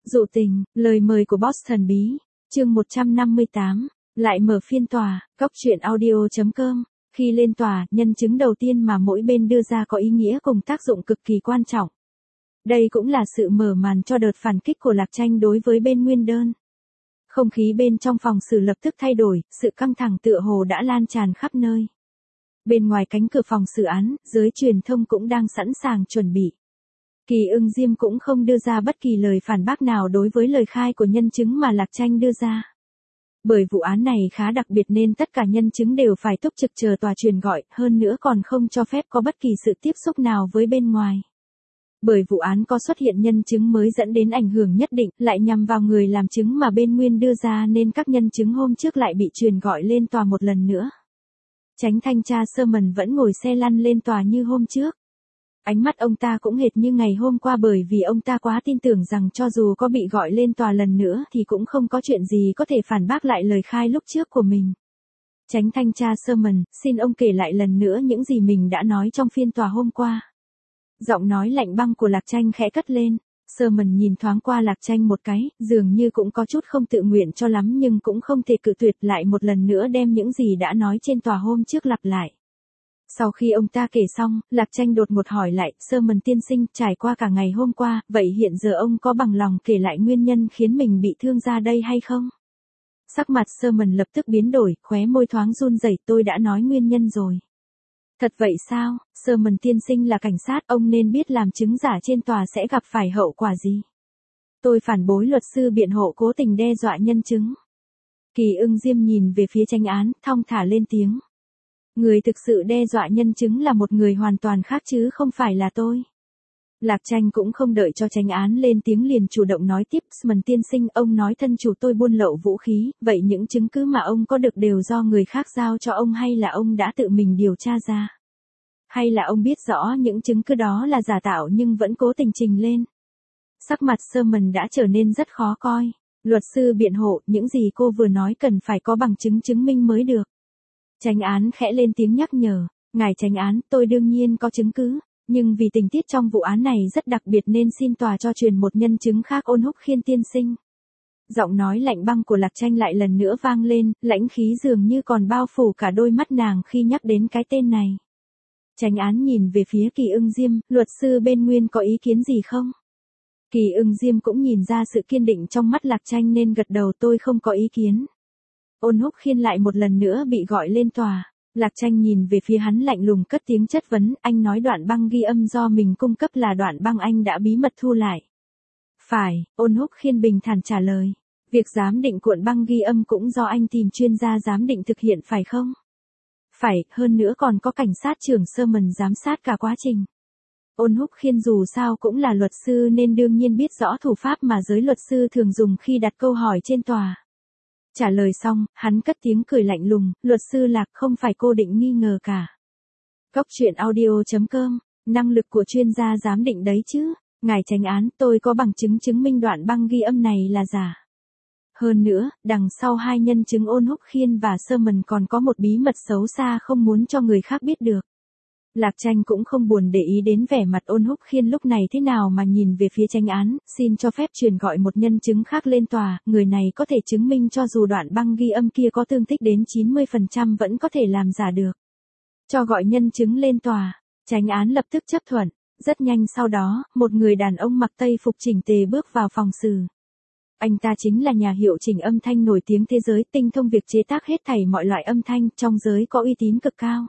Dụ tình, lời mời của boss thần bí. Chương 158, lại mở phiên tòa. Góc truyện audio.com. Khi lên tòa, nhân chứng đầu tiên mà mỗi bên đưa ra có ý nghĩa cùng tác dụng cực kỳ quan trọng. Đây cũng là sự mở màn cho đợt phản kích của Lạc Tranh đối với bên nguyên đơn. Không khí bên trong phòng xử lập tức thay đổi, sự căng thẳng tựa hồ đã lan tràn khắp nơi. Bên ngoài cánh cửa phòng xử án, giới truyền thông cũng đang sẵn sàng chuẩn bị. Kỳ Ưng Diêm cũng không đưa ra bất kỳ lời phản bác nào đối với lời khai của nhân chứng mà Lạc Tranh đưa ra. Bởi vụ án này khá đặc biệt nên tất cả nhân chứng đều phải túc trực chờ tòa truyền gọi, hơn nữa còn không cho phép có bất kỳ sự tiếp xúc nào với bên ngoài. Bởi vụ án có xuất hiện nhân chứng mới dẫn đến ảnh hưởng nhất định, lại nhằm vào người làm chứng mà bên nguyên đưa ra nên các nhân chứng hôm trước lại bị truyền gọi lên tòa một lần nữa. Chánh thanh tra Sherman vẫn ngồi xe lăn lên tòa như hôm trước. Ánh mắt ông ta cũng hệt như ngày hôm qua bởi vì ông ta quá tin tưởng rằng cho dù có bị gọi lên tòa lần nữa thì cũng không có chuyện gì có thể phản bác lại lời khai lúc trước của mình. Chánh thanh tra Sherman, xin ông kể lại lần nữa những gì mình đã nói trong phiên tòa hôm qua. Giọng nói lạnh băng của Lạc Tranh khẽ cất lên. Sherman nhìn thoáng qua Lạc Tranh một cái, dường như cũng có chút không tự nguyện cho lắm nhưng cũng không thể cự tuyệt lại một lần nữa đem những gì đã nói trên tòa hôm trước lặp lại. Sau khi ông ta kể xong, Lạc Tranh đột ngột hỏi lại, Sherman tiên sinh, trải qua cả ngày hôm qua, vậy hiện giờ ông có bằng lòng kể lại nguyên nhân khiến mình bị thương ra đây hay không? Sắc mặt Sherman lập tức biến đổi, khóe môi thoáng run rẩy, tôi đã nói nguyên nhân rồi. Thật vậy sao? Sherman tiên sinh là cảnh sát, ông nên biết làm chứng giả trên tòa sẽ gặp phải hậu quả gì. Tôi phản bội luật sư biện hộ cố tình đe dọa nhân chứng. Kỳ Ưng Diêm nhìn về phía chánh án, thong thả lên tiếng. Người thực sự đe dọa nhân chứng là một người hoàn toàn khác chứ không phải là tôi. Lạc Tranh cũng không đợi cho chánh án lên tiếng liền chủ động nói tiếp, Sherman tiên sinh, ông nói thân chủ tôi buôn lậu vũ khí, vậy những chứng cứ mà ông có được đều do người khác giao cho ông hay là ông đã tự mình điều tra ra? Hay là ông biết rõ những chứng cứ đó là giả tạo nhưng vẫn cố tình trình lên? Sắc mặt Sherman đã trở nên rất khó coi. Luật sư biện hộ, những gì cô vừa nói cần phải có bằng chứng chứng minh mới được. Chánh án khẽ lên tiếng nhắc nhở, ngài chánh án, tôi đương nhiên có chứng cứ, nhưng vì tình tiết trong vụ án này rất đặc biệt nên xin tòa cho truyền một nhân chứng khác Ôn Húc Khiên tiên sinh. Giọng nói lạnh băng của Lạc Tranh lại lần nữa vang lên, lãnh khí dường như còn bao phủ cả đôi mắt nàng khi nhắc đến cái tên này. Chánh án nhìn về phía Kỳ Ưng Diêm, luật sư bên nguyên có ý kiến gì không? Kỳ Ưng Diêm cũng nhìn ra sự kiên định trong mắt Lạc Tranh nên gật đầu, tôi không có ý kiến. Ôn Húc Khiên lại một lần nữa bị gọi lên tòa. Lạc Tranh nhìn về phía hắn lạnh lùng cất tiếng chất vấn, anh nói đoạn băng ghi âm do mình cung cấp là đoạn băng anh đã bí mật thu lại. Phải, Ôn Húc Khiên bình thản trả lời. Việc giám định cuộn băng ghi âm cũng do anh tìm chuyên gia giám định thực hiện phải không? Phải, hơn nữa còn có cảnh sát trưởng Sherman giám sát cả quá trình. Ôn Húc Khiên dù sao cũng là luật sư nên đương nhiên biết rõ thủ pháp mà giới luật sư thường dùng khi đặt câu hỏi trên tòa. Trả lời xong, hắn cất tiếng cười lạnh lùng, luật sư Lạc, không phải cô định nghi ngờ cả. Góc truyện audio.com, năng lực của chuyên gia giám định đấy chứ. Ngài chánh án, tôi có bằng chứng chứng minh đoạn băng ghi âm này là giả. Hơn nữa, đằng sau hai nhân chứng Ôn Húc Khiên và Sherman còn có một bí mật xấu xa không muốn cho người khác biết được. Lạc Tranh cũng không buồn để ý đến vẻ mặt Ôn Húc Khiên lúc này thế nào mà nhìn về phía chánh án, xin cho phép truyền gọi một nhân chứng khác lên tòa, người này có thể chứng minh cho dù đoạn băng ghi âm kia có tương thích đến 90% vẫn có thể làm giả được. Cho gọi nhân chứng lên tòa, chánh án lập tức chấp thuận. Rất nhanh sau đó, một người đàn ông mặc tây phục chỉnh tề bước vào phòng xử. Anh ta chính là nhà hiệu chỉnh âm thanh nổi tiếng thế giới, tinh thông việc chế tác hết thảy mọi loại âm thanh, trong giới có uy tín cực cao.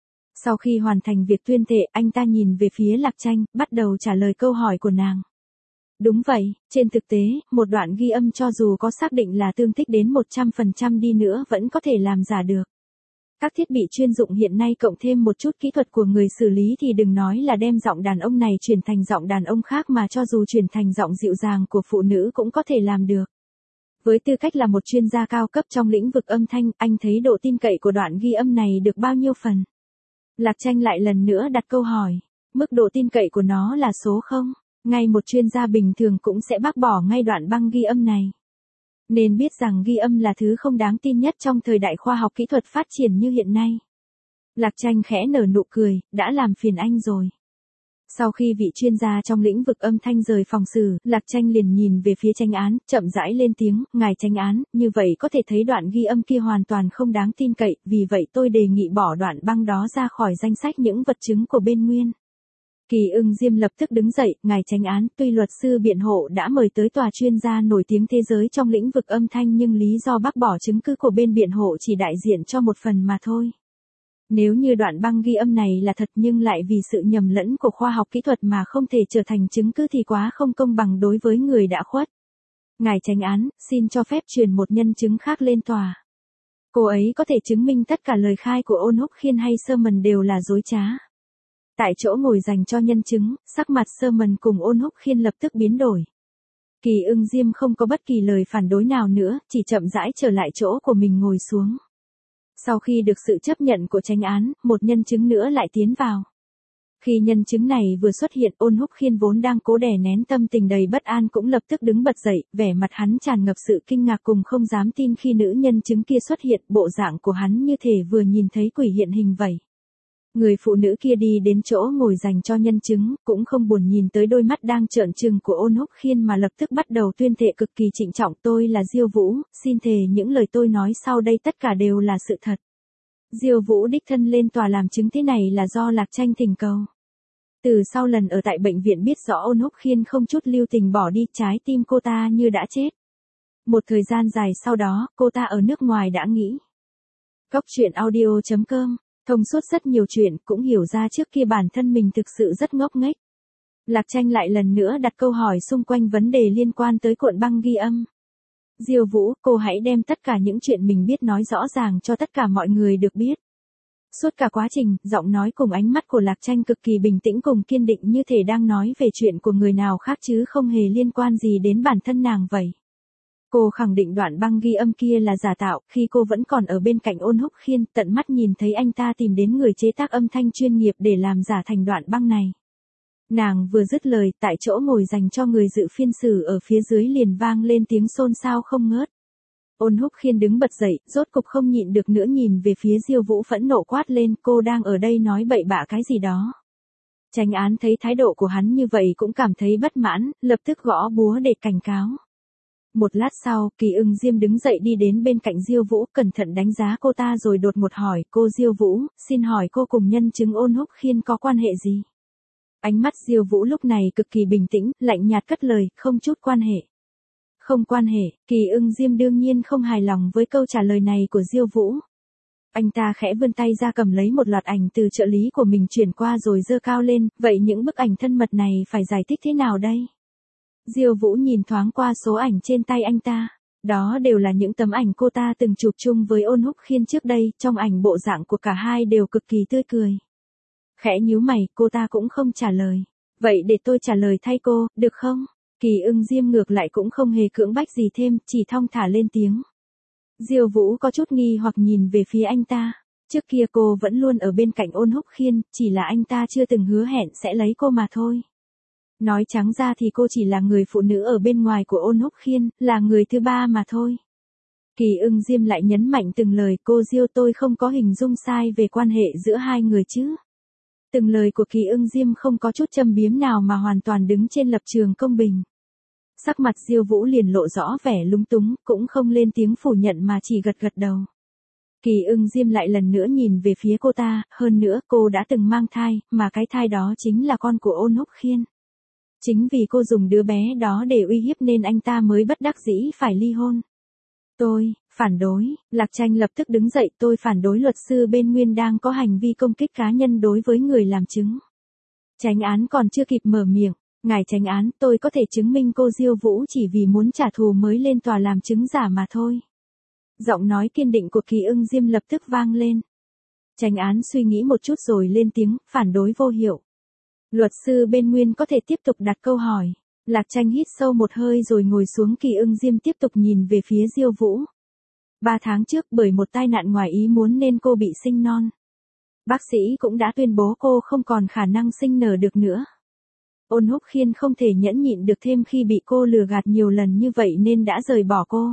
Sau khi hoàn thành việc tuyên thệ, anh ta nhìn về phía Lạc Tranh, bắt đầu trả lời câu hỏi của nàng. Đúng vậy, trên thực tế, một đoạn ghi âm cho dù có xác định là tương thích đến 100% đi nữa vẫn có thể làm giả được. Các thiết bị chuyên dụng hiện nay cộng thêm một chút kỹ thuật của người xử lý thì đừng nói là đem giọng đàn ông này chuyển thành giọng đàn ông khác mà cho dù chuyển thành giọng dịu dàng của phụ nữ cũng có thể làm được. Với tư cách là một chuyên gia cao cấp trong lĩnh vực âm thanh, anh thấy độ tin cậy của đoạn ghi âm này được bao nhiêu phần? Lạc Tranh lại lần nữa đặt câu hỏi, mức độ tin cậy của nó là số 0, ngay một chuyên gia bình thường cũng sẽ bác bỏ ngay đoạn băng ghi âm này. Nên biết rằng ghi âm là thứ không đáng tin nhất trong thời đại khoa học kỹ thuật phát triển như hiện nay. Lạc Tranh khẽ nở nụ cười, đã làm phiền anh rồi. Sau khi vị chuyên gia trong lĩnh vực âm thanh rời phòng xử, Lạc Tranh liền nhìn về phía chánh án, chậm rãi lên tiếng, ngài chánh án, như vậy có thể thấy đoạn ghi âm kia hoàn toàn không đáng tin cậy, vì vậy tôi đề nghị bỏ đoạn băng đó ra khỏi danh sách những vật chứng của bên Nguyên. Kỳ Ưng Diêm lập tức đứng dậy, ngài chánh án, tuy luật sư biện hộ đã mời tới tòa chuyên gia nổi tiếng thế giới trong lĩnh vực âm thanh nhưng lý do bác bỏ chứng cứ của bên biện hộ chỉ đại diện cho một phần mà thôi. Nếu như đoạn băng ghi âm này là thật nhưng lại vì sự nhầm lẫn của khoa học kỹ thuật mà không thể trở thành chứng cứ thì quá không công bằng đối với người đã khuất. Ngài chánh án, xin cho phép truyền một nhân chứng khác lên tòa. Cô ấy có thể chứng minh tất cả lời khai của Ôn Húc Khiên hay Sherman đều là dối trá. Tại chỗ ngồi dành cho nhân chứng, sắc mặt Sherman cùng Ôn Húc Khiên lập tức biến đổi. Kỳ Ưng Diêm không có bất kỳ lời phản đối nào nữa, chỉ chậm rãi trở lại chỗ của mình ngồi xuống. Sau khi được sự chấp nhận của chánh án, một nhân chứng nữa lại tiến vào. Khi nhân chứng này vừa xuất hiện, Ôn Húc Khiên vốn đang cố đè nén tâm tình đầy bất an cũng lập tức đứng bật dậy, vẻ mặt hắn tràn ngập sự kinh ngạc cùng không dám tin khi nữ nhân chứng kia xuất hiện, bộ dạng của hắn như thể vừa nhìn thấy quỷ hiện hình vậy. Người phụ nữ kia đi đến chỗ ngồi dành cho nhân chứng, cũng không buồn nhìn tới đôi mắt đang trợn trừng của Ôn Húc Khiên mà lập tức bắt đầu tuyên thệ cực kỳ trịnh trọng, tôi là Diêu Vũ, xin thề những lời tôi nói sau đây tất cả đều là sự thật. Diêu Vũ đích thân lên tòa làm chứng thế này là do Lạc Tranh thỉnh cầu. Từ sau lần ở tại bệnh viện biết rõ Ôn Húc Khiên không chút lưu tình bỏ đi, trái tim cô ta như đã chết. Một thời gian dài sau đó, cô ta ở nước ngoài đã nghĩ. Góc truyện audio.com, thông suốt rất nhiều chuyện, cũng hiểu ra trước kia bản thân mình thực sự rất ngốc nghếch. Lạc Tranh lại lần nữa đặt câu hỏi xung quanh vấn đề liên quan tới cuộn băng ghi âm. Diêu Vũ, cô hãy đem tất cả những chuyện mình biết nói rõ ràng cho tất cả mọi người được biết. Suốt cả quá trình, giọng nói cùng ánh mắt của Lạc Tranh cực kỳ bình tĩnh cùng kiên định như thể đang nói về chuyện của người nào khác chứ không hề liên quan gì đến bản thân nàng vậy. Cô khẳng định đoạn băng ghi âm kia là giả tạo, khi cô vẫn còn ở bên cạnh Ôn Húc Khiên, tận mắt nhìn thấy anh ta tìm đến người chế tác âm thanh chuyên nghiệp để làm giả thành đoạn băng này. Nàng vừa dứt lời, tại chỗ ngồi dành cho người dự phiên xử ở phía dưới liền vang lên tiếng xôn xao không ngớt. Ôn Húc Khiên đứng bật dậy, rốt cục không nhịn được nữa nhìn về phía Diêu Vũ phẫn nộ quát lên, cô đang ở đây nói bậy bạ cái gì đó. Chánh án thấy thái độ của hắn như vậy cũng cảm thấy bất mãn, lập tức gõ búa để cảnh cáo. Một lát sau, Kỳ Ưng Diêm đứng dậy đi đến bên cạnh Diêu Vũ, cẩn thận đánh giá cô ta rồi đột ngột hỏi, cô Diêu Vũ, xin hỏi cô cùng nhân chứng Ôn Húc Khiên có quan hệ gì? Ánh mắt Diêu Vũ lúc này cực kỳ bình tĩnh, lạnh nhạt cất lời, không chút quan hệ. Không quan hệ, Kỳ Ưng Diêm đương nhiên không hài lòng với câu trả lời này của Diêu Vũ. Anh ta khẽ vươn tay ra cầm lấy một loạt ảnh từ trợ lý của mình chuyển qua rồi giơ cao lên, vậy những bức ảnh thân mật này phải giải thích thế nào đây? Diêu Vũ nhìn thoáng qua số ảnh trên tay anh ta. Đó đều là những tấm ảnh cô ta từng chụp chung với Ôn Húc Khiên trước đây, trong ảnh bộ dạng của cả hai đều cực kỳ tươi cười. Khẽ nhíu mày, cô ta cũng không trả lời. Vậy để tôi trả lời thay cô, được không? Kỳ Ưng Diêm ngược lại cũng không hề cưỡng bách gì thêm, chỉ thong thả lên tiếng. Diêu Vũ có chút nghi hoặc nhìn về phía anh ta. Trước kia cô vẫn luôn ở bên cạnh Ôn Húc Khiên, chỉ là anh ta chưa từng hứa hẹn sẽ lấy cô mà thôi. Nói trắng ra thì cô chỉ là người phụ nữ ở bên ngoài của Ôn Húc Khiên, là người thứ ba mà thôi. Kỳ Ưng Diêm lại nhấn mạnh từng lời, cô Diêu, tôi không có hình dung sai về quan hệ giữa hai người chứ. Từng lời của Kỳ Ưng Diêm không có chút châm biếm nào mà hoàn toàn đứng trên lập trường công bình. Sắc mặt Diêu Vũ liền lộ rõ vẻ lúng túng, cũng không lên tiếng phủ nhận mà chỉ gật gật đầu. Kỳ Ưng Diêm lại lần nữa nhìn về phía cô ta, hơn nữa cô đã từng mang thai, mà cái thai đó chính là con của Ôn Húc Khiên. Chính vì cô dùng đứa bé đó để uy hiếp nên anh ta mới bất đắc dĩ phải ly hôn. Tôi, phản đối, Lạc Tranh lập tức đứng dậy, tôi phản đối luật sư bên Nguyên đang có hành vi công kích cá nhân đối với người làm chứng. Chánh án còn chưa kịp mở miệng, ngài chánh án, tôi có thể chứng minh cô Diêu Vũ chỉ vì muốn trả thù mới lên tòa làm chứng giả mà thôi. Giọng nói kiên định của Kỳ Ưng Diêm lập tức vang lên. Chánh án suy nghĩ một chút rồi lên tiếng, phản đối vô hiệu. Luật sư bên Nguyên có thể tiếp tục đặt câu hỏi. Lạc Tranh hít sâu một hơi rồi ngồi xuống. Kỳ Ưng Diêm tiếp tục nhìn về phía Diêu Vũ. 3 tháng trước bởi một tai nạn ngoài ý muốn nên cô bị sinh non. Bác sĩ cũng đã tuyên bố cô không còn khả năng sinh nở được nữa. Ôn Húc Khiên không thể nhẫn nhịn được thêm khi bị cô lừa gạt nhiều lần như vậy nên đã rời bỏ cô.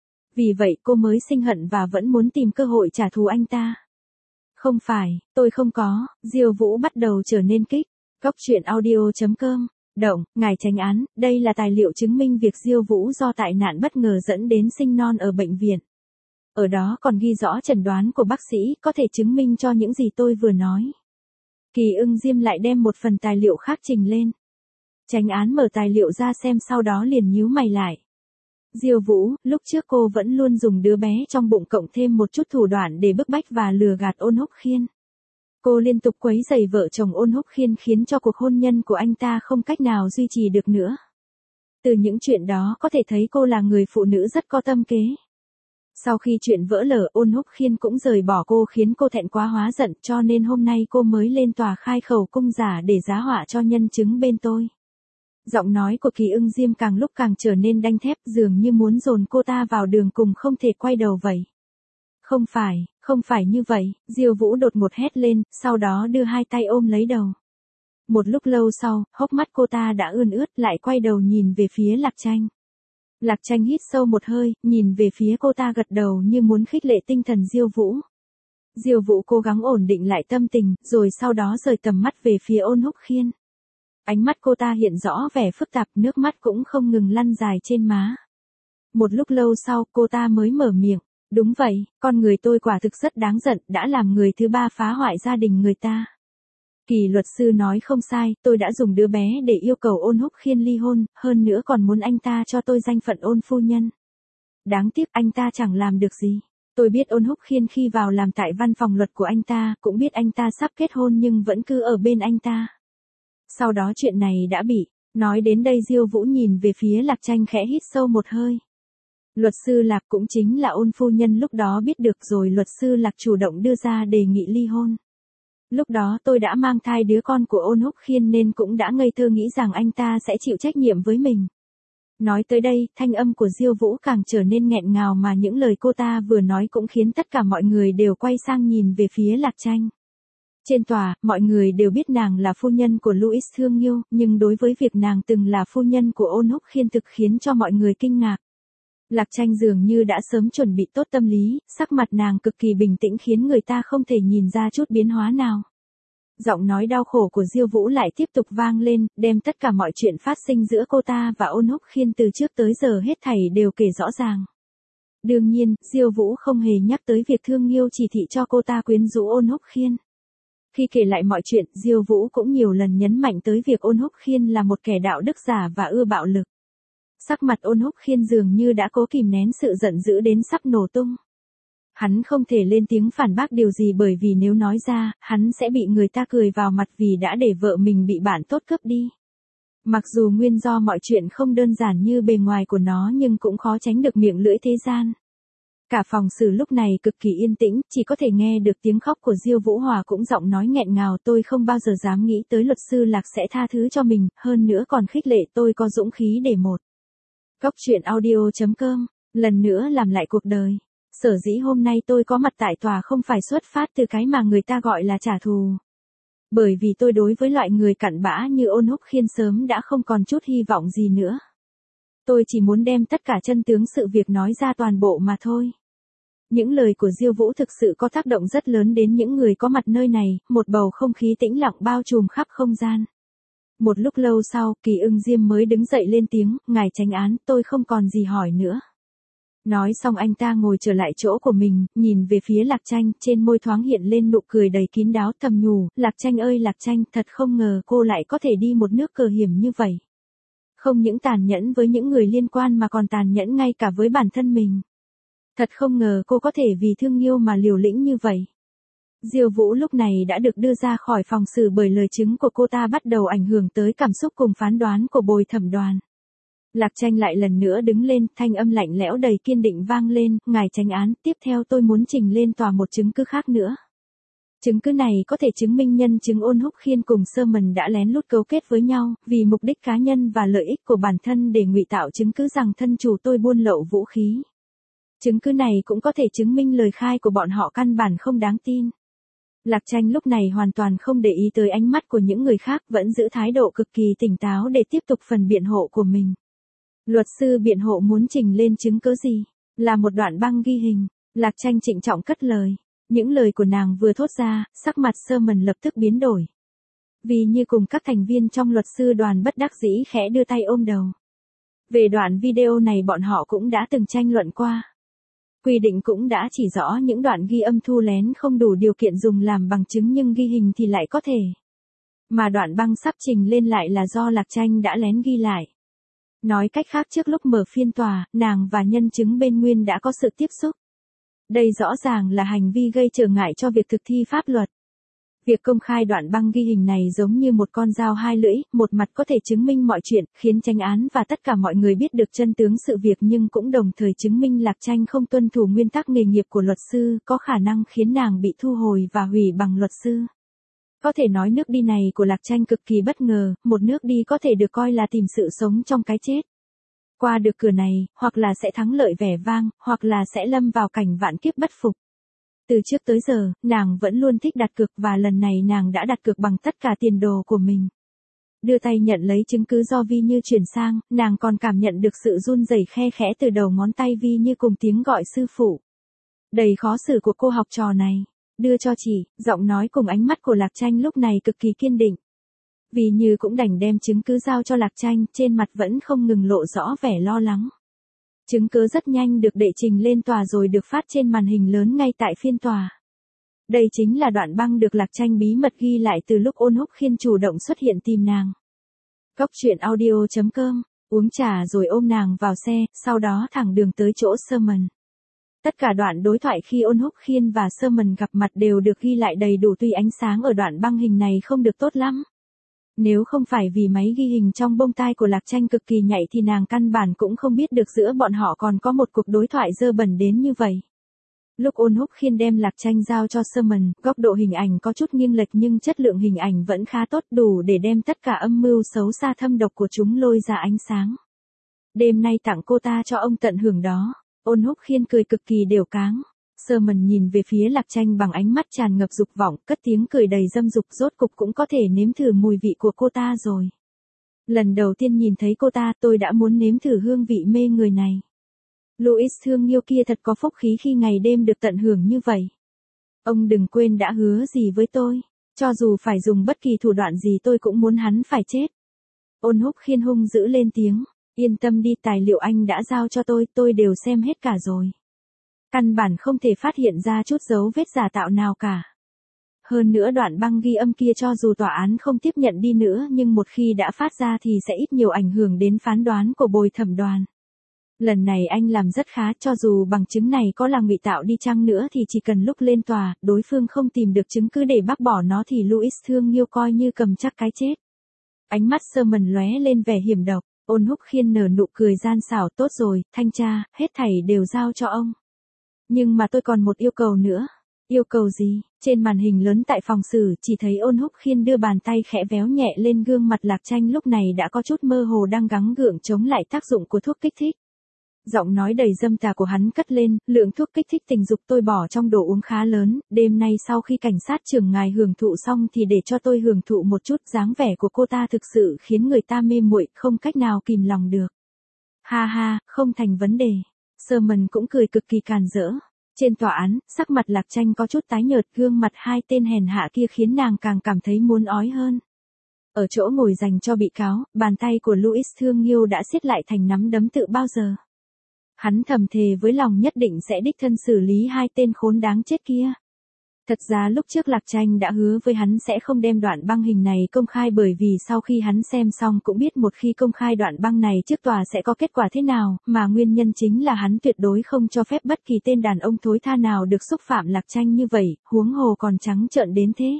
Vì vậy cô mới sinh hận và vẫn muốn tìm cơ hội trả thù anh ta. Không phải, tôi không có, Diêu Vũ bắt đầu trở nên kích. Góc truyện audio.com. Động, ngài chánh án, đây là tài liệu chứng minh việc Diêu Vũ do tai nạn bất ngờ dẫn đến sinh non ở bệnh viện. Ở đó còn ghi rõ chẩn đoán của bác sĩ, có thể chứng minh cho những gì tôi vừa nói. Kỳ Ưng Diêm lại đem một phần tài liệu khác trình lên. Chánh án mở tài liệu ra xem sau đó liền nhíu mày lại. Diêu Vũ, lúc trước cô vẫn luôn dùng đứa bé trong bụng cộng thêm một chút thủ đoạn để bức bách và lừa gạt Ôn Húc Khiên. Cô liên tục quấy rầy vợ chồng Ôn Húc Khiên khiến cho cuộc hôn nhân của anh ta không cách nào duy trì được nữa. Từ những chuyện đó có thể thấy cô là người phụ nữ rất có tâm kế. Sau khi chuyện vỡ lở, Ôn Húc Khiên cũng rời bỏ cô khiến cô thẹn quá hóa giận, cho nên hôm nay cô mới lên tòa khai khẩu cung giả để giá họa cho nhân chứng bên tôi. Giọng nói của Kỳ Ưng Diêm càng lúc càng trở nên đanh thép, dường như muốn dồn cô ta vào đường cùng không thể quay đầu vậy. Không phải như vậy, Diêu Vũ đột ngột hét lên, sau đó đưa hai tay ôm lấy đầu. Một lúc lâu sau, hốc mắt cô ta đã ươn ướt, lại quay đầu nhìn về phía Lạc Tranh. Lạc Tranh hít sâu một hơi, nhìn về phía cô ta gật đầu như muốn khích lệ tinh thần Diêu Vũ. Diêu Vũ cố gắng ổn định lại tâm tình, rồi sau đó rời tầm mắt về phía Ôn Húc Khiên. Ánh mắt cô ta hiện rõ vẻ phức tạp, nước mắt cũng không ngừng lăn dài trên má. Một lúc lâu sau, cô ta mới mở miệng. Đúng vậy, con người tôi quả thực rất đáng giận, đã làm người thứ ba phá hoại gia đình người ta. Kỳ luật sư nói không sai, tôi đã dùng đứa bé để yêu cầu Ôn Húc Khiên ly hôn, hơn nữa còn muốn anh ta cho tôi danh phận Ôn phu nhân. Đáng tiếc anh ta chẳng làm được gì. Tôi biết Ôn Húc Khiên khi vào làm tại văn phòng luật của anh ta, cũng biết anh ta sắp kết hôn nhưng vẫn cứ ở bên anh ta. Sau đó chuyện này đã bị, nói đến đây Diêu Vũ nhìn về phía Lạc Tranh khẽ hít sâu một hơi. Luật sư Lạc cũng chính là Ôn phu nhân lúc đó biết được rồi luật sư Lạc chủ động đưa ra đề nghị ly hôn. Lúc đó tôi đã mang thai đứa con của Ôn Húc Khiên nên cũng đã ngây thơ nghĩ rằng anh ta sẽ chịu trách nhiệm với mình. Nói tới đây, thanh âm của Diêu Vũ càng trở nên nghẹn ngào mà những lời cô ta vừa nói cũng khiến tất cả mọi người đều quay sang nhìn về phía Lạc Tranh. Trên tòa, mọi người đều biết nàng là phu nhân của Louis Thương Nghiêu, nhưng đối với việc nàng từng là phu nhân của Ôn Húc Khiên thực khiến cho mọi người kinh ngạc. Lạc Tranh dường như đã sớm chuẩn bị tốt tâm lý, sắc mặt nàng cực kỳ bình tĩnh khiến người ta không thể nhìn ra chút biến hóa nào. Giọng nói đau khổ của Diêu Vũ lại tiếp tục vang lên, đem tất cả mọi chuyện phát sinh giữa cô ta và Ôn Húc Khiên từ trước tới giờ hết thảy đều kể rõ ràng. Đương nhiên, Diêu Vũ không hề nhắc tới việc Thương Nghiêu chỉ thị cho cô ta quyến rũ Ôn Húc Khiên. Khi kể lại mọi chuyện, Diêu Vũ cũng nhiều lần nhấn mạnh tới việc Ôn Húc Khiên là một kẻ đạo đức giả và ưa bạo lực. Sắc mặt Ôn Húc Khiên dường như đã cố kìm nén sự giận dữ đến sắp nổ tung. Hắn không thể lên tiếng phản bác điều gì bởi vì nếu nói ra, hắn sẽ bị người ta cười vào mặt vì đã để vợ mình bị bạn tốt cướp đi. Mặc dù nguyên do mọi chuyện không đơn giản như bề ngoài của nó nhưng cũng khó tránh được miệng lưỡi thế gian. Cả phòng xử lúc này cực kỳ yên tĩnh, chỉ có thể nghe được tiếng khóc của Diêu Vũ Hòa cũng giọng nói nghẹn ngào, tôi không bao giờ dám nghĩ tới luật sư Lạc sẽ tha thứ cho mình, hơn nữa còn khích lệ tôi có dũng khí để một. Góc truyện audio.com, lần nữa làm lại cuộc đời. Sở dĩ hôm nay tôi có mặt tại tòa không phải xuất phát từ cái mà người ta gọi là trả thù. Bởi vì tôi đối với loại người cặn bã như Ôn Húc Khiên sớm đã không còn chút hy vọng gì nữa. Tôi chỉ muốn đem tất cả chân tướng sự việc nói ra toàn bộ mà thôi. Những lời của Diêu Vũ thực sự có tác động rất lớn đến những người có mặt nơi này, một bầu không khí tĩnh lặng bao trùm khắp không gian. Một lúc lâu sau, Kỳ Ưng Diêm mới đứng dậy lên tiếng, ngài chánh án, tôi không còn gì hỏi nữa. Nói xong anh ta ngồi trở lại chỗ của mình, nhìn về phía Lạc Tranh, trên môi thoáng hiện lên nụ cười đầy kín đáo thầm nhủ, Lạc Tranh ơi Lạc Tranh, thật không ngờ cô lại có thể đi một nước cờ hiểm như vậy. Không những tàn nhẫn với những người liên quan mà còn tàn nhẫn ngay cả với bản thân mình. Thật không ngờ cô có thể vì Thương Nghiêu mà liều lĩnh như vậy. Diêu Vũ lúc này đã được đưa ra khỏi phòng xử bởi lời chứng của cô ta bắt đầu ảnh hưởng tới cảm xúc cùng phán đoán của bồi thẩm đoàn. Lạc Tranh lại lần nữa đứng lên, thanh âm lạnh lẽo đầy kiên định vang lên, ngài chánh án, tiếp theo tôi muốn trình lên tòa một chứng cứ khác nữa. Chứng cứ này có thể chứng minh nhân chứng Ôn Húc Khiên cùng Sherman đã lén lút cấu kết với nhau, vì mục đích cá nhân và lợi ích của bản thân để ngụy tạo chứng cứ rằng thân chủ tôi buôn lậu vũ khí. Chứng cứ này cũng có thể chứng minh lời khai của bọn họ căn bản không đáng tin. Lạc Tranh lúc này hoàn toàn không để ý tới ánh mắt của những người khác, vẫn giữ thái độ cực kỳ tỉnh táo để tiếp tục phần biện hộ của mình. Luật sư biện hộ muốn trình lên chứng cứ gì? Là một đoạn băng ghi hình. Lạc Tranh trịnh trọng cất lời. Những lời của nàng vừa thốt ra, sắc mặt Sherman lập tức biến đổi. Vì như cùng các thành viên trong luật sư đoàn bất đắc dĩ khẽ đưa tay ôm đầu. Về đoạn video này bọn họ cũng đã từng tranh luận qua. Quy định cũng đã chỉ rõ những đoạn ghi âm thu lén không đủ điều kiện dùng làm bằng chứng nhưng ghi hình thì lại có thể. Mà đoạn băng sắp trình lên lại là do Lạc Tranh đã lén ghi lại. Nói cách khác trước lúc mở phiên tòa, nàng và nhân chứng bên Nguyên đã có sự tiếp xúc. Đây rõ ràng là hành vi gây trở ngại cho việc thực thi pháp luật. Việc công khai đoạn băng ghi hình này giống như một con dao hai lưỡi, một mặt có thể chứng minh mọi chuyện, khiến chánh án và tất cả mọi người biết được chân tướng sự việc nhưng cũng đồng thời chứng minh Lạc Tranh không tuân thủ nguyên tắc nghề nghiệp của luật sư, có khả năng khiến nàng bị thu hồi và hủy bằng luật sư. Có thể nói nước đi này của Lạc Tranh cực kỳ bất ngờ, một nước đi có thể được coi là tìm sự sống trong cái chết. Qua được cửa này, hoặc là sẽ thắng lợi vẻ vang, hoặc là sẽ lâm vào cảnh vạn kiếp bất phục. Từ trước tới giờ, nàng vẫn luôn thích đặt cược và lần này nàng đã đặt cược bằng tất cả tiền đồ của mình. Đưa tay nhận lấy chứng cứ do Vi Như chuyển sang, nàng còn cảm nhận được sự run rẩy khe khẽ từ đầu ngón tay Vi Như cùng tiếng gọi sư phụ. Đầy khó xử của cô học trò này. Đưa cho chị, giọng nói cùng ánh mắt của Lạc Tranh lúc này cực kỳ kiên định. Vi Như cũng đành đem chứng cứ giao cho Lạc Tranh, trên mặt vẫn không ngừng lộ rõ vẻ lo lắng. Chứng cứ rất nhanh được đệ trình lên tòa rồi được phát trên màn hình lớn ngay tại phiên tòa. Đây chính là đoạn băng được Lạc Tranh bí mật ghi lại từ lúc Ôn Húc Khiên chủ động xuất hiện tìm nàng. Góc truyện audio.com, uống trà rồi ôm nàng vào xe, sau đó thẳng đường tới chỗ Sherman. Tất cả đoạn đối thoại khi Ôn Húc Khiên và Sherman gặp mặt đều được ghi lại đầy đủ tuy ánh sáng ở đoạn băng hình này không được tốt lắm. Nếu không phải vì máy ghi hình trong bông tai của Lạc Tranh cực kỳ nhạy thì nàng căn bản cũng không biết được giữa bọn họ còn có một cuộc đối thoại dơ bẩn đến như vậy. Lúc Ôn Húc Khiên đem Lạc Tranh giao cho Sherman, góc độ hình ảnh có chút nghiêng lệch nhưng chất lượng hình ảnh vẫn khá tốt đủ để đem tất cả âm mưu xấu xa thâm độc của chúng lôi ra ánh sáng. Đêm nay tặng cô ta cho ông tận hưởng đó. Ôn Húc Khiên cười cực kỳ đều cáng. Sherman nhìn về phía Lạc Tranh bằng ánh mắt tràn ngập dục vọng, cất tiếng cười đầy dâm dục, rốt cục cũng có thể nếm thử mùi vị của cô ta rồi. Lần đầu tiên nhìn thấy cô ta tôi đã muốn nếm thử hương vị mê người này. Louis thương yêu kia thật có phúc khí khi ngày đêm được tận hưởng như vậy. Ông đừng quên đã hứa gì với tôi, cho dù phải dùng bất kỳ thủ đoạn gì tôi cũng muốn hắn phải chết. Ôn Húc Khiên hung dữ lên tiếng, yên tâm đi, tài liệu anh đã giao cho tôi đều xem hết cả rồi. Căn bản không thể phát hiện ra chút dấu vết giả tạo nào cả. Hơn nữa đoạn băng ghi âm kia cho dù tòa án không tiếp nhận đi nữa nhưng một khi đã phát ra thì sẽ ít nhiều ảnh hưởng đến phán đoán của bồi thẩm đoàn. Lần này anh làm rất khá, cho dù bằng chứng này có là ngụy tạo đi chăng nữa thì chỉ cần lúc lên tòa, đối phương không tìm được chứng cứ để bác bỏ nó thì Louis thương yêu coi như cầm chắc cái chết. Ánh mắt Sherman lóe lên vẻ hiểm độc, Ôn Húc Khiên nở nụ cười gian xảo, tốt rồi, thanh tra, hết thảy đều giao cho ông. Nhưng mà tôi còn một yêu cầu nữa. Yêu cầu gì? Trên màn hình lớn tại phòng xử chỉ thấy Ôn Húc Khiên đưa bàn tay khẽ véo nhẹ lên gương mặt Lạc Tranh lúc này đã có chút mơ hồ đang gắng gượng chống lại tác dụng của thuốc kích thích. Giọng nói đầy dâm tà của hắn cất lên, lượng thuốc kích thích tình dục tôi bỏ trong đồ uống khá lớn, đêm nay sau khi cảnh sát trưởng ngài hưởng thụ xong thì để cho tôi hưởng thụ một chút. Dáng vẻ của cô ta thực sự khiến người ta mê muội, không cách nào kìm lòng được. Ha ha, không thành vấn đề. Sherman cũng cười cực kỳ càn rỡ. Trên tòa án, sắc mặt Lạc Tranh có chút tái nhợt, gương mặt hai tên hèn hạ kia khiến nàng càng cảm thấy muốn ói hơn. Ở chỗ ngồi dành cho bị cáo, bàn tay của Louis thương yêu đã siết lại thành nắm đấm tự bao giờ. Hắn thầm thề với lòng nhất định sẽ đích thân xử lý hai tên khốn đáng chết kia. Thật ra lúc trước Lạc Tranh đã hứa với hắn sẽ không đem đoạn băng hình này công khai bởi vì sau khi hắn xem xong cũng biết một khi công khai đoạn băng này trước tòa sẽ có kết quả thế nào, mà nguyên nhân chính là hắn tuyệt đối không cho phép bất kỳ tên đàn ông thối tha nào được xúc phạm Lạc Tranh như vậy, huống hồ còn trắng trợn đến thế.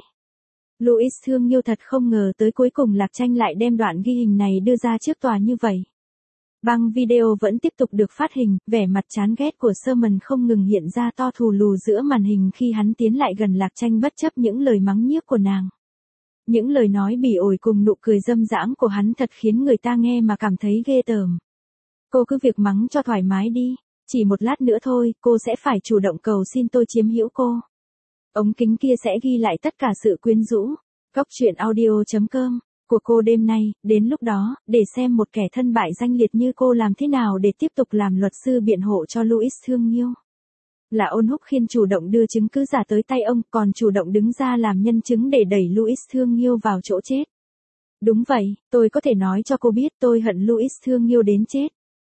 Louis thương yêu thật không ngờ tới cuối cùng Lạc Tranh lại đem đoạn ghi hình này đưa ra trước tòa như vậy. Băng video vẫn tiếp tục được phát hình, vẻ mặt chán ghét của Sherman không ngừng hiện ra to thù lù giữa màn hình khi hắn tiến lại gần Lạc Tranh bất chấp những lời mắng nhiếc của nàng. Những lời nói bỉ ổi cùng nụ cười dâm dãng của hắn thật khiến người ta nghe mà cảm thấy ghê tởm. Cô cứ việc mắng cho thoải mái đi, chỉ một lát nữa thôi, cô sẽ phải chủ động cầu xin tôi chiếm hữu cô. Ống kính kia sẽ ghi lại tất cả sự quyến rũ. Góc truyện audio.com của cô đêm nay, đến lúc đó, để xem một kẻ thân bại danh liệt như cô làm thế nào để tiếp tục làm luật sư biện hộ cho Louis thương yêu. Là Ôn Húc Khiên chủ động đưa chứng cứ giả tới tay ông, còn chủ động đứng ra làm nhân chứng để đẩy Louis Thương Nghiêu vào chỗ chết. Đúng vậy, tôi có thể nói cho cô biết tôi hận Louis Thương Nghiêu đến chết.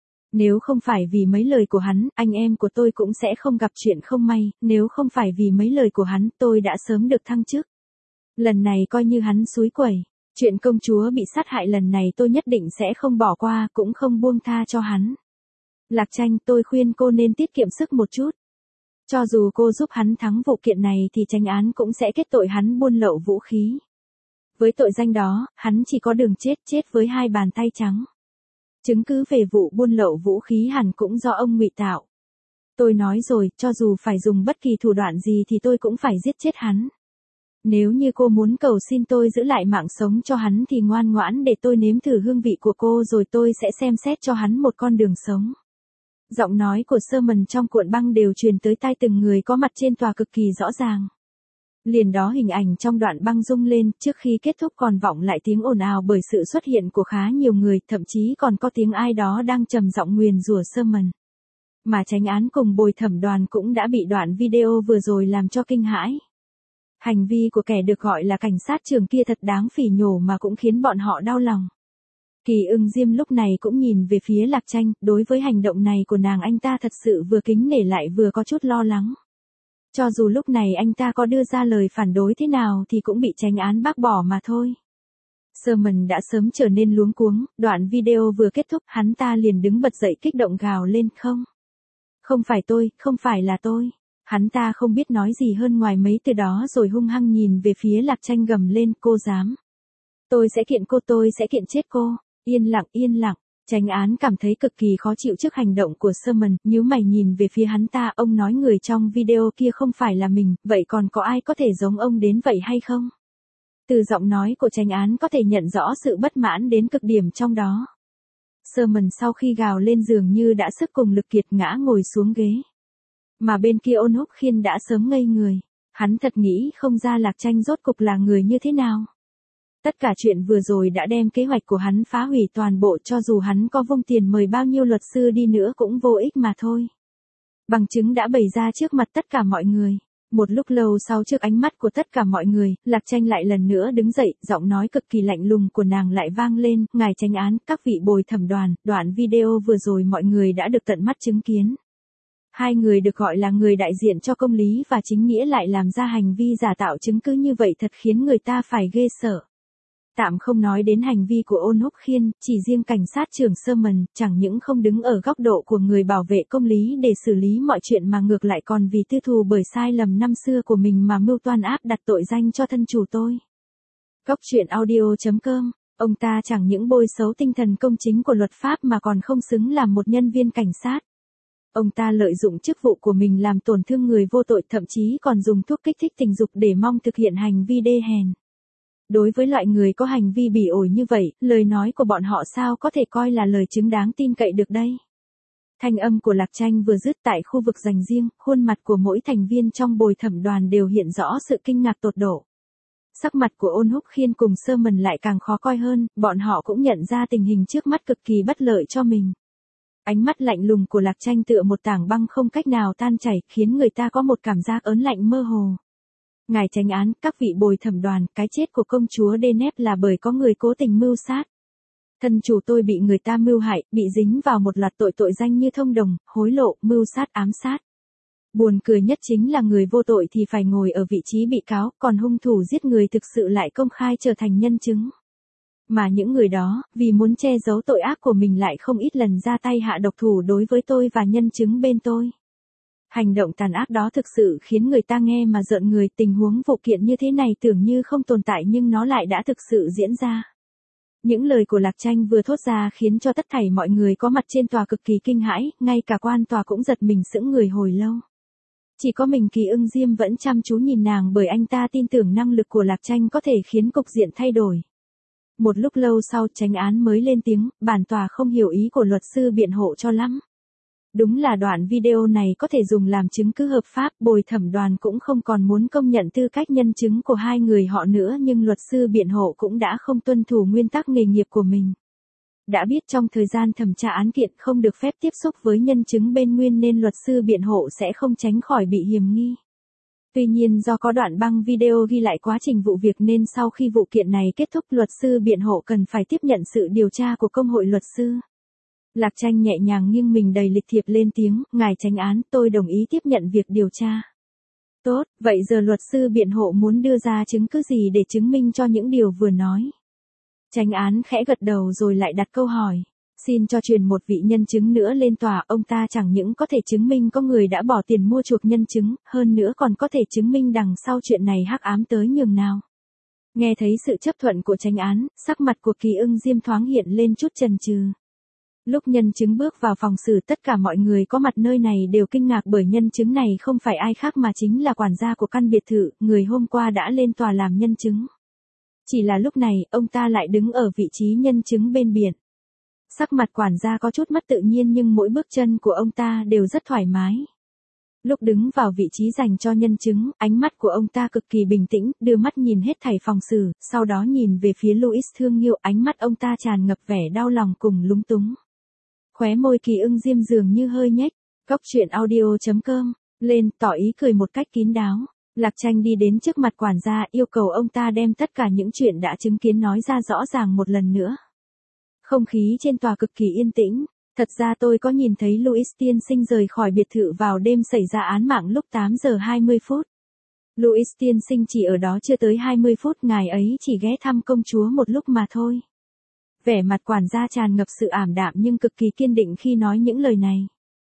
Nếu không phải vì mấy lời của hắn, anh em của tôi cũng sẽ không gặp chuyện không may, nếu không phải vì mấy lời của hắn, tôi đã sớm được thăng chức. Lần này coi như hắn xúi quẩy, chuyện công chúa bị sát hại lần này tôi nhất định sẽ không bỏ qua, cũng không buông tha cho hắn. Lạc Tranh, tôi khuyên cô nên tiết kiệm sức một chút. Cho dù cô giúp hắn thắng vụ kiện này thì chánh án cũng sẽ kết tội hắn buôn lậu vũ khí. Với tội danh đó, hắn chỉ có đường chết, chết với hai bàn tay trắng. Chứng cứ về vụ buôn lậu vũ khí hẳn cũng do ông ngụy tạo. Tôi nói rồi, cho dù phải dùng bất kỳ thủ đoạn gì thì tôi cũng phải giết chết hắn. Nếu như cô muốn cầu xin tôi giữ lại mạng sống cho hắn thì ngoan ngoãn để tôi nếm thử hương vị của cô rồi tôi sẽ xem xét cho hắn một con đường sống. Giọng nói của Sherman trong cuộn băng đều truyền tới tai từng người có mặt trên tòa cực kỳ rõ ràng. Liền đó hình ảnh trong đoạn băng rung lên, trước khi kết thúc còn vọng lại tiếng ồn ào bởi sự xuất hiện của khá nhiều người, thậm chí còn có tiếng ai đó đang trầm giọng nguyền rủa Sherman. Mà chánh án cùng bồi thẩm đoàn cũng đã bị đoạn video vừa rồi làm cho kinh hãi. Hành vi của kẻ được gọi là cảnh sát trưởng kia thật đáng phỉ nhổ mà cũng khiến bọn họ đau lòng. Kỳ Ưng Diêm lúc này cũng nhìn về phía Lạc Tranh, đối với hành động này của nàng anh ta thật sự vừa kính nể lại vừa có chút lo lắng. Cho dù lúc này anh ta có đưa ra lời phản đối thế nào thì cũng bị chánh án bác bỏ mà thôi. Sherman đã sớm trở nên luống cuống, đoạn video vừa kết thúc hắn ta liền đứng bật dậy kích động gào lên không. Không phải tôi, không phải là tôi. Hắn ta không biết nói gì hơn ngoài mấy từ đó rồi hung hăng nhìn về phía Lạc Tranh gầm lên, cô dám. Tôi sẽ kiện cô, tôi sẽ kiện chết cô. Yên lặng, yên lặng. Chánh án cảm thấy cực kỳ khó chịu trước hành động của Sherman, nhíu mày nhìn về phía hắn ta, ông nói người trong video kia không phải là mình, vậy còn có ai có thể giống ông đến vậy hay không? Từ giọng nói của chánh án có thể nhận rõ sự bất mãn đến cực điểm trong đó. Sherman sau khi gào lên dường như đã sức cùng lực kiệt ngã ngồi xuống ghế. Mà bên kia Ôn Húc Khiên đã sớm ngây người, hắn thật nghĩ không ra Lạc Tranh rốt cục là người như thế nào. Tất cả chuyện vừa rồi đã đem kế hoạch của hắn phá hủy toàn bộ, cho dù hắn có vung tiền mời bao nhiêu luật sư đi nữa cũng vô ích mà thôi. Bằng chứng đã bày ra trước mặt tất cả mọi người. Một lúc lâu sau trước ánh mắt của tất cả mọi người, Lạc Tranh lại lần nữa đứng dậy, giọng nói cực kỳ lạnh lùng của nàng lại vang lên, ngài chánh án, các vị bồi thẩm đoàn, đoạn video vừa rồi mọi người đã được tận mắt chứng kiến. Hai người được gọi là người đại diện cho công lý và chính nghĩa lại làm ra hành vi giả tạo chứng cứ như vậy thật khiến người ta phải ghê sợ. Tạm không nói đến hành vi của Ôn Húc Khiên, chỉ riêng cảnh sát trưởng Sherman, chẳng những không đứng ở góc độ của người bảo vệ công lý để xử lý mọi chuyện mà ngược lại còn vì tư thù bởi sai lầm năm xưa của mình mà mưu toan áp đặt tội danh cho thân chủ tôi. Góc truyện audio.com, ông ta chẳng những bôi xấu tinh thần công chính của luật pháp mà còn không xứng làm một nhân viên cảnh sát. Ông ta lợi dụng chức vụ của mình làm tổn thương người vô tội, thậm chí còn dùng thuốc kích thích tình dục để mong thực hiện hành vi đê hèn. Đối với loại người có hành vi bỉ ổi như vậy, lời nói của bọn họ sao có thể coi là lời chứng đáng tin cậy được đây? Thanh âm của Lạc Tranh vừa dứt tại khu vực dành riêng, khuôn mặt của mỗi thành viên trong bồi thẩm đoàn đều hiện rõ sự kinh ngạc tột độ. Sắc mặt của Ôn Húc Khiên cùng Sherman lại càng khó coi hơn, bọn họ cũng nhận ra tình hình trước mắt cực kỳ bất lợi cho mình. Ánh mắt lạnh lùng của Lạc Tranh tựa một tảng băng không cách nào tan chảy, khiến người ta có một cảm giác ớn lạnh mơ hồ. Ngài chánh án, các vị bồi thẩm đoàn, cái chết của công chúa Deneb là bởi có người cố tình mưu sát. Thân chủ tôi bị người ta mưu hại, bị dính vào một loạt tội danh như thông đồng, hối lộ, mưu sát, ám sát. Buồn cười nhất chính là người vô tội thì phải ngồi ở vị trí bị cáo, còn hung thủ giết người thực sự lại công khai trở thành nhân chứng. Mà những người đó, vì muốn che giấu tội ác của mình lại không ít lần ra tay hạ độc thủ đối với tôi và nhân chứng bên tôi. Hành động tàn ác đó thực sự khiến người ta nghe mà rợn người, tình huống vụ kiện như thế này tưởng như không tồn tại nhưng nó lại đã thực sự diễn ra. Những lời của Lạc Tranh vừa thốt ra khiến cho tất thảy mọi người có mặt trên tòa cực kỳ kinh hãi, ngay cả quan tòa cũng giật mình sững người hồi lâu. Chỉ có mình Kỳ Ưng Diêm vẫn chăm chú nhìn nàng bởi anh ta tin tưởng năng lực của Lạc Tranh có thể khiến cục diện thay đổi. Một lúc lâu sau chánh án mới lên tiếng, bản tòa không hiểu ý của luật sư biện hộ cho lắm. Đúng là đoạn video này có thể dùng làm chứng cứ hợp pháp, bồi thẩm đoàn cũng không còn muốn công nhận tư cách nhân chứng của hai người họ nữa nhưng luật sư biện hộ cũng đã không tuân thủ nguyên tắc nghề nghiệp của mình. Đã biết trong thời gian thẩm tra án kiện không được phép tiếp xúc với nhân chứng bên nguyên nên luật sư biện hộ sẽ không tránh khỏi bị hiềm nghi. Tuy nhiên do có đoạn băng video ghi lại quá trình vụ việc nên sau khi vụ kiện này kết thúc luật sư biện hộ cần phải tiếp nhận sự điều tra của công hội luật sư. Lạc Tranh nhẹ nhàng nghiêng mình đầy lịch thiệp lên tiếng, ngài chánh án, tôi đồng ý tiếp nhận việc điều tra. Tốt, vậy giờ luật sư biện hộ muốn đưa ra chứng cứ gì để chứng minh cho những điều vừa nói? Chánh án khẽ gật đầu rồi lại đặt câu hỏi. Xin cho truyền một vị nhân chứng nữa lên tòa, ông ta chẳng những có thể chứng minh có người đã bỏ tiền mua chuộc nhân chứng, hơn nữa còn có thể chứng minh đằng sau chuyện này hắc ám tới nhường nào. Nghe thấy sự chấp thuận của chánh án, sắc mặt của Kỳ Ưng Diêm thoáng hiện lên chút chần chừ. Lúc nhân chứng bước vào phòng xử tất cả mọi người có mặt nơi này đều kinh ngạc bởi nhân chứng này không phải ai khác mà chính là quản gia của căn biệt thự, người hôm qua đã lên tòa làm nhân chứng. Chỉ là lúc này, ông ta lại đứng ở vị trí nhân chứng bên biển. Sắc mặt quản gia có chút mất tự nhiên nhưng mỗi bước chân của ông ta đều rất thoải mái. Lúc đứng vào vị trí dành cho nhân chứng, ánh mắt của ông ta cực kỳ bình tĩnh, đưa mắt nhìn hết thảy phòng xử, sau đó nhìn về phía Louis Thương Nghiêu, ánh mắt ông ta tràn ngập vẻ đau lòng cùng lúng túng. Khóe môi Kỳ Ưng Diêm dường như hơi nhếch, Cóc truyện audio.com, lên, tỏ ý cười một cách kín đáo. Lạc Tranh đi đến trước mặt quản gia yêu cầu ông ta đem tất cả những chuyện đã chứng kiến nói ra rõ ràng một lần nữa. Không khí trên tòa cực kỳ yên tĩnh, thật ra tôi có nhìn thấy Louis tiên sinh rời khỏi biệt thự vào đêm xảy ra án mạng lúc 8 giờ 20 phút. Louis tiên sinh chỉ ở đó chưa tới 20 phút, ngài ấy chỉ ghé thăm công chúa một lúc mà thôi. Vẻ mặt quản gia tràn ngập sự ảm đạm nhưng cực kỳ kiên định khi nói những lời này.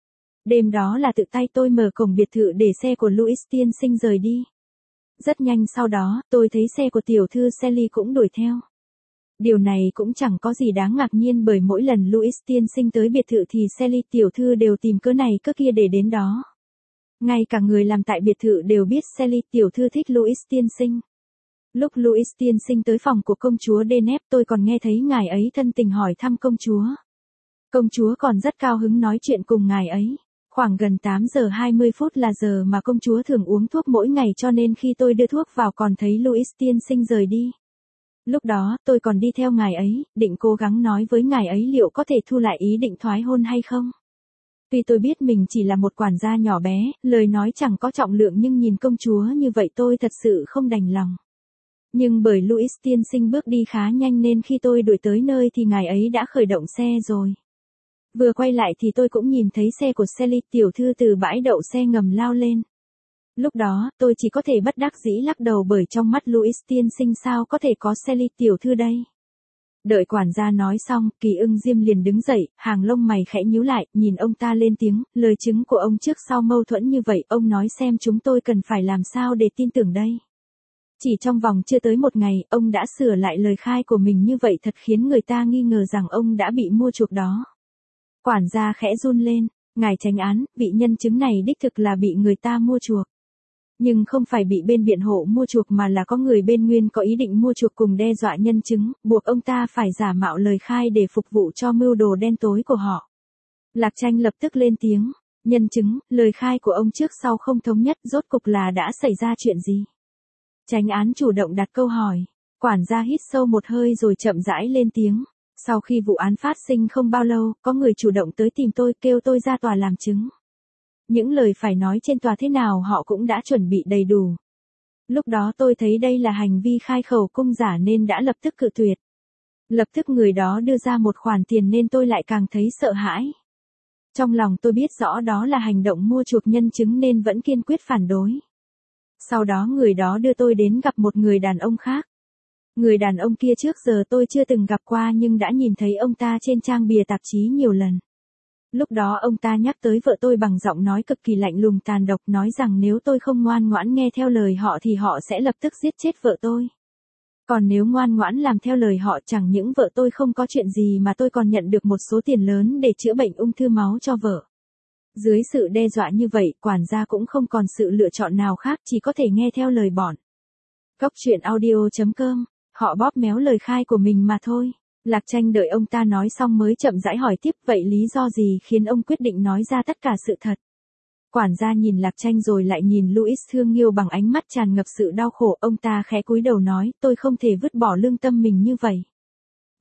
Đêm đó là tự tay tôi mở cổng biệt thự để xe của Louis tiên sinh rời đi. Rất nhanh sau đó, tôi thấy xe của tiểu thư Sally cũng đuổi theo. Điều này cũng chẳng có gì đáng ngạc nhiên bởi mỗi lần Louis tiên sinh tới biệt thự thì Sally tiểu thư đều tìm cớ này cớ kia để đến đó. Ngay cả người làm tại biệt thự đều biết Sally tiểu thư thích Louis tiên sinh. Lúc Louis tiên sinh tới phòng của công chúa Deneb tôi còn nghe thấy ngài ấy thân tình hỏi thăm công chúa. Công chúa còn rất cao hứng nói chuyện cùng ngài ấy. Khoảng gần 8 giờ 20 phút là giờ mà công chúa thường uống thuốc mỗi ngày cho nên khi tôi đưa thuốc vào còn thấy Louis tiên sinh rời đi. Lúc đó, tôi còn đi theo ngài ấy, định cố gắng nói với ngài ấy liệu có thể thu lại ý định thoái hôn hay không. Tuy tôi biết mình chỉ là một quản gia nhỏ bé, lời nói chẳng có trọng lượng nhưng nhìn công chúa như vậy tôi thật sự không đành lòng. Nhưng bởi Louis tiên sinh bước đi khá nhanh nên khi tôi đuổi tới nơi thì ngài ấy đã khởi động xe rồi. Vừa quay lại thì tôi cũng nhìn thấy xe của Sally tiểu thư từ bãi đậu xe ngầm lao lên. Lúc đó, tôi chỉ có thể bất đắc dĩ lắc đầu bởi trong mắt Louis tiên sinh sao có thể có Sally tiểu thư đây. Đợi quản gia nói xong, Kỳ Ưng Diêm liền đứng dậy, hàng lông mày khẽ nhíu lại, nhìn ông ta lên tiếng, lời chứng của ông trước sau mâu thuẫn như vậy, ông nói xem chúng tôi cần phải làm sao để tin tưởng đây. Chỉ trong vòng chưa tới một ngày, ông đã sửa lại lời khai của mình như vậy thật khiến người ta nghi ngờ rằng ông đã bị mua chuộc đó. Quản gia khẽ run lên, ngài chánh án, vị nhân chứng này đích thực là bị người ta mua chuộc. Nhưng không phải bị bên biện hộ mua chuộc mà là có người bên nguyên có ý định mua chuộc cùng đe dọa nhân chứng, buộc ông ta phải giả mạo lời khai để phục vụ cho mưu đồ đen tối của họ. Lạc Tranh lập tức lên tiếng, nhân chứng, lời khai của ông trước sau không thống nhất, rốt cục là đã xảy ra chuyện gì? Chánh án chủ động đặt câu hỏi, quản gia hít sâu một hơi rồi chậm rãi lên tiếng. Sau khi vụ án phát sinh không bao lâu, có người chủ động tới tìm tôi kêu tôi ra tòa làm chứng. Những lời phải nói trên tòa thế nào họ cũng đã chuẩn bị đầy đủ. Lúc đó tôi thấy đây là hành vi khai khẩu cung giả nên đã lập tức cự tuyệt. Lập tức người đó đưa ra một khoản tiền nên tôi lại càng thấy sợ hãi. Trong lòng tôi biết rõ đó là hành động mua chuộc nhân chứng nên vẫn kiên quyết phản đối. Sau đó người đó đưa tôi đến gặp một người đàn ông khác. Người đàn ông kia trước giờ tôi chưa từng gặp qua nhưng đã nhìn thấy ông ta trên trang bìa tạp chí nhiều lần. Lúc đó ông ta nhắc tới vợ tôi bằng giọng nói cực kỳ lạnh lùng tàn độc, nói rằng nếu tôi không ngoan ngoãn nghe theo lời họ thì họ sẽ lập tức giết chết vợ tôi. Còn nếu ngoan ngoãn làm theo lời họ chẳng những vợ tôi không có chuyện gì mà tôi còn nhận được một số tiền lớn để chữa bệnh ung thư máu cho vợ. Dưới sự đe dọa như vậy, quản gia cũng không còn sự lựa chọn nào khác chỉ có thể nghe theo lời bọn. Cóc truyện audio.com, họ bóp méo lời khai của mình mà thôi. Lạc Tranh đợi ông ta nói xong mới chậm rãi hỏi tiếp, vậy lý do gì khiến ông quyết định nói ra tất cả sự thật? Quản gia nhìn Lạc Tranh rồi lại nhìn Louis Thương Nghiêu bằng ánh mắt tràn ngập sự đau khổ, ông ta khẽ cúi đầu nói, tôi không thể vứt bỏ lương tâm mình như vậy.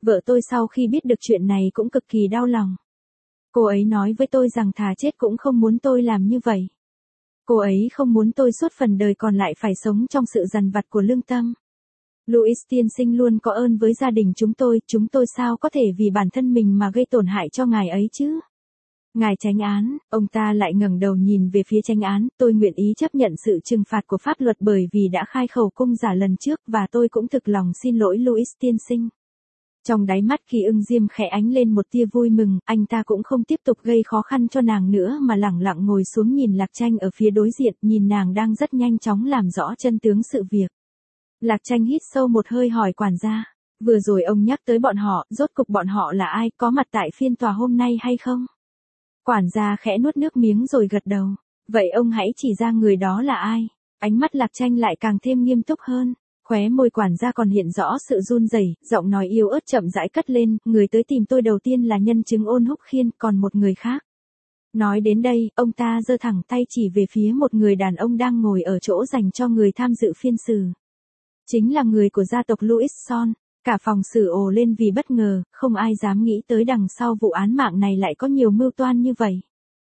Vợ tôi sau khi biết được chuyện này cũng cực kỳ đau lòng. Cô ấy nói với tôi rằng thà chết cũng không muốn tôi làm như vậy. Cô ấy không muốn tôi suốt phần đời còn lại phải sống trong sự dằn vặt của lương tâm. Louis tiên sinh luôn có ơn với gia đình chúng tôi sao có thể vì bản thân mình mà gây tổn hại cho ngài ấy chứ? Ngài chánh án, ông ta lại ngẩng đầu nhìn về phía chánh án, tôi nguyện ý chấp nhận sự trừng phạt của pháp luật bởi vì đã khai khẩu cung giả lần trước và tôi cũng thực lòng xin lỗi Louis tiên sinh. Trong đáy mắt Kỳ Ưng Diêm khẽ ánh lên một tia vui mừng, anh ta cũng không tiếp tục gây khó khăn cho nàng nữa mà lẳng lặng ngồi xuống nhìn Lạc Tranh ở phía đối diện, nhìn nàng đang rất nhanh chóng làm rõ chân tướng sự việc. Lạc Tranh hít sâu một hơi hỏi quản gia, vừa rồi ông nhắc tới bọn họ, rốt cục bọn họ là ai, có mặt tại phiên tòa hôm nay hay không? Quản gia khẽ nuốt nước miếng rồi gật đầu, vậy ông hãy chỉ ra người đó là ai? Ánh mắt Lạc Tranh lại càng thêm nghiêm túc hơn. Khóe môi quản gia còn hiện rõ sự run rẩy, giọng nói yếu ớt chậm rãi cất lên, người tới tìm tôi đầu tiên là nhân chứng Ôn Húc Khiên, còn một người khác. Nói đến đây, ông ta giơ thẳng tay chỉ về phía một người đàn ông đang ngồi ở chỗ dành cho người tham dự phiên xử. Chính là người của gia tộc Louis Son. Cả phòng xử ồ lên vì bất ngờ, không ai dám nghĩ tới đằng sau vụ án mạng này lại có nhiều mưu toan như vậy.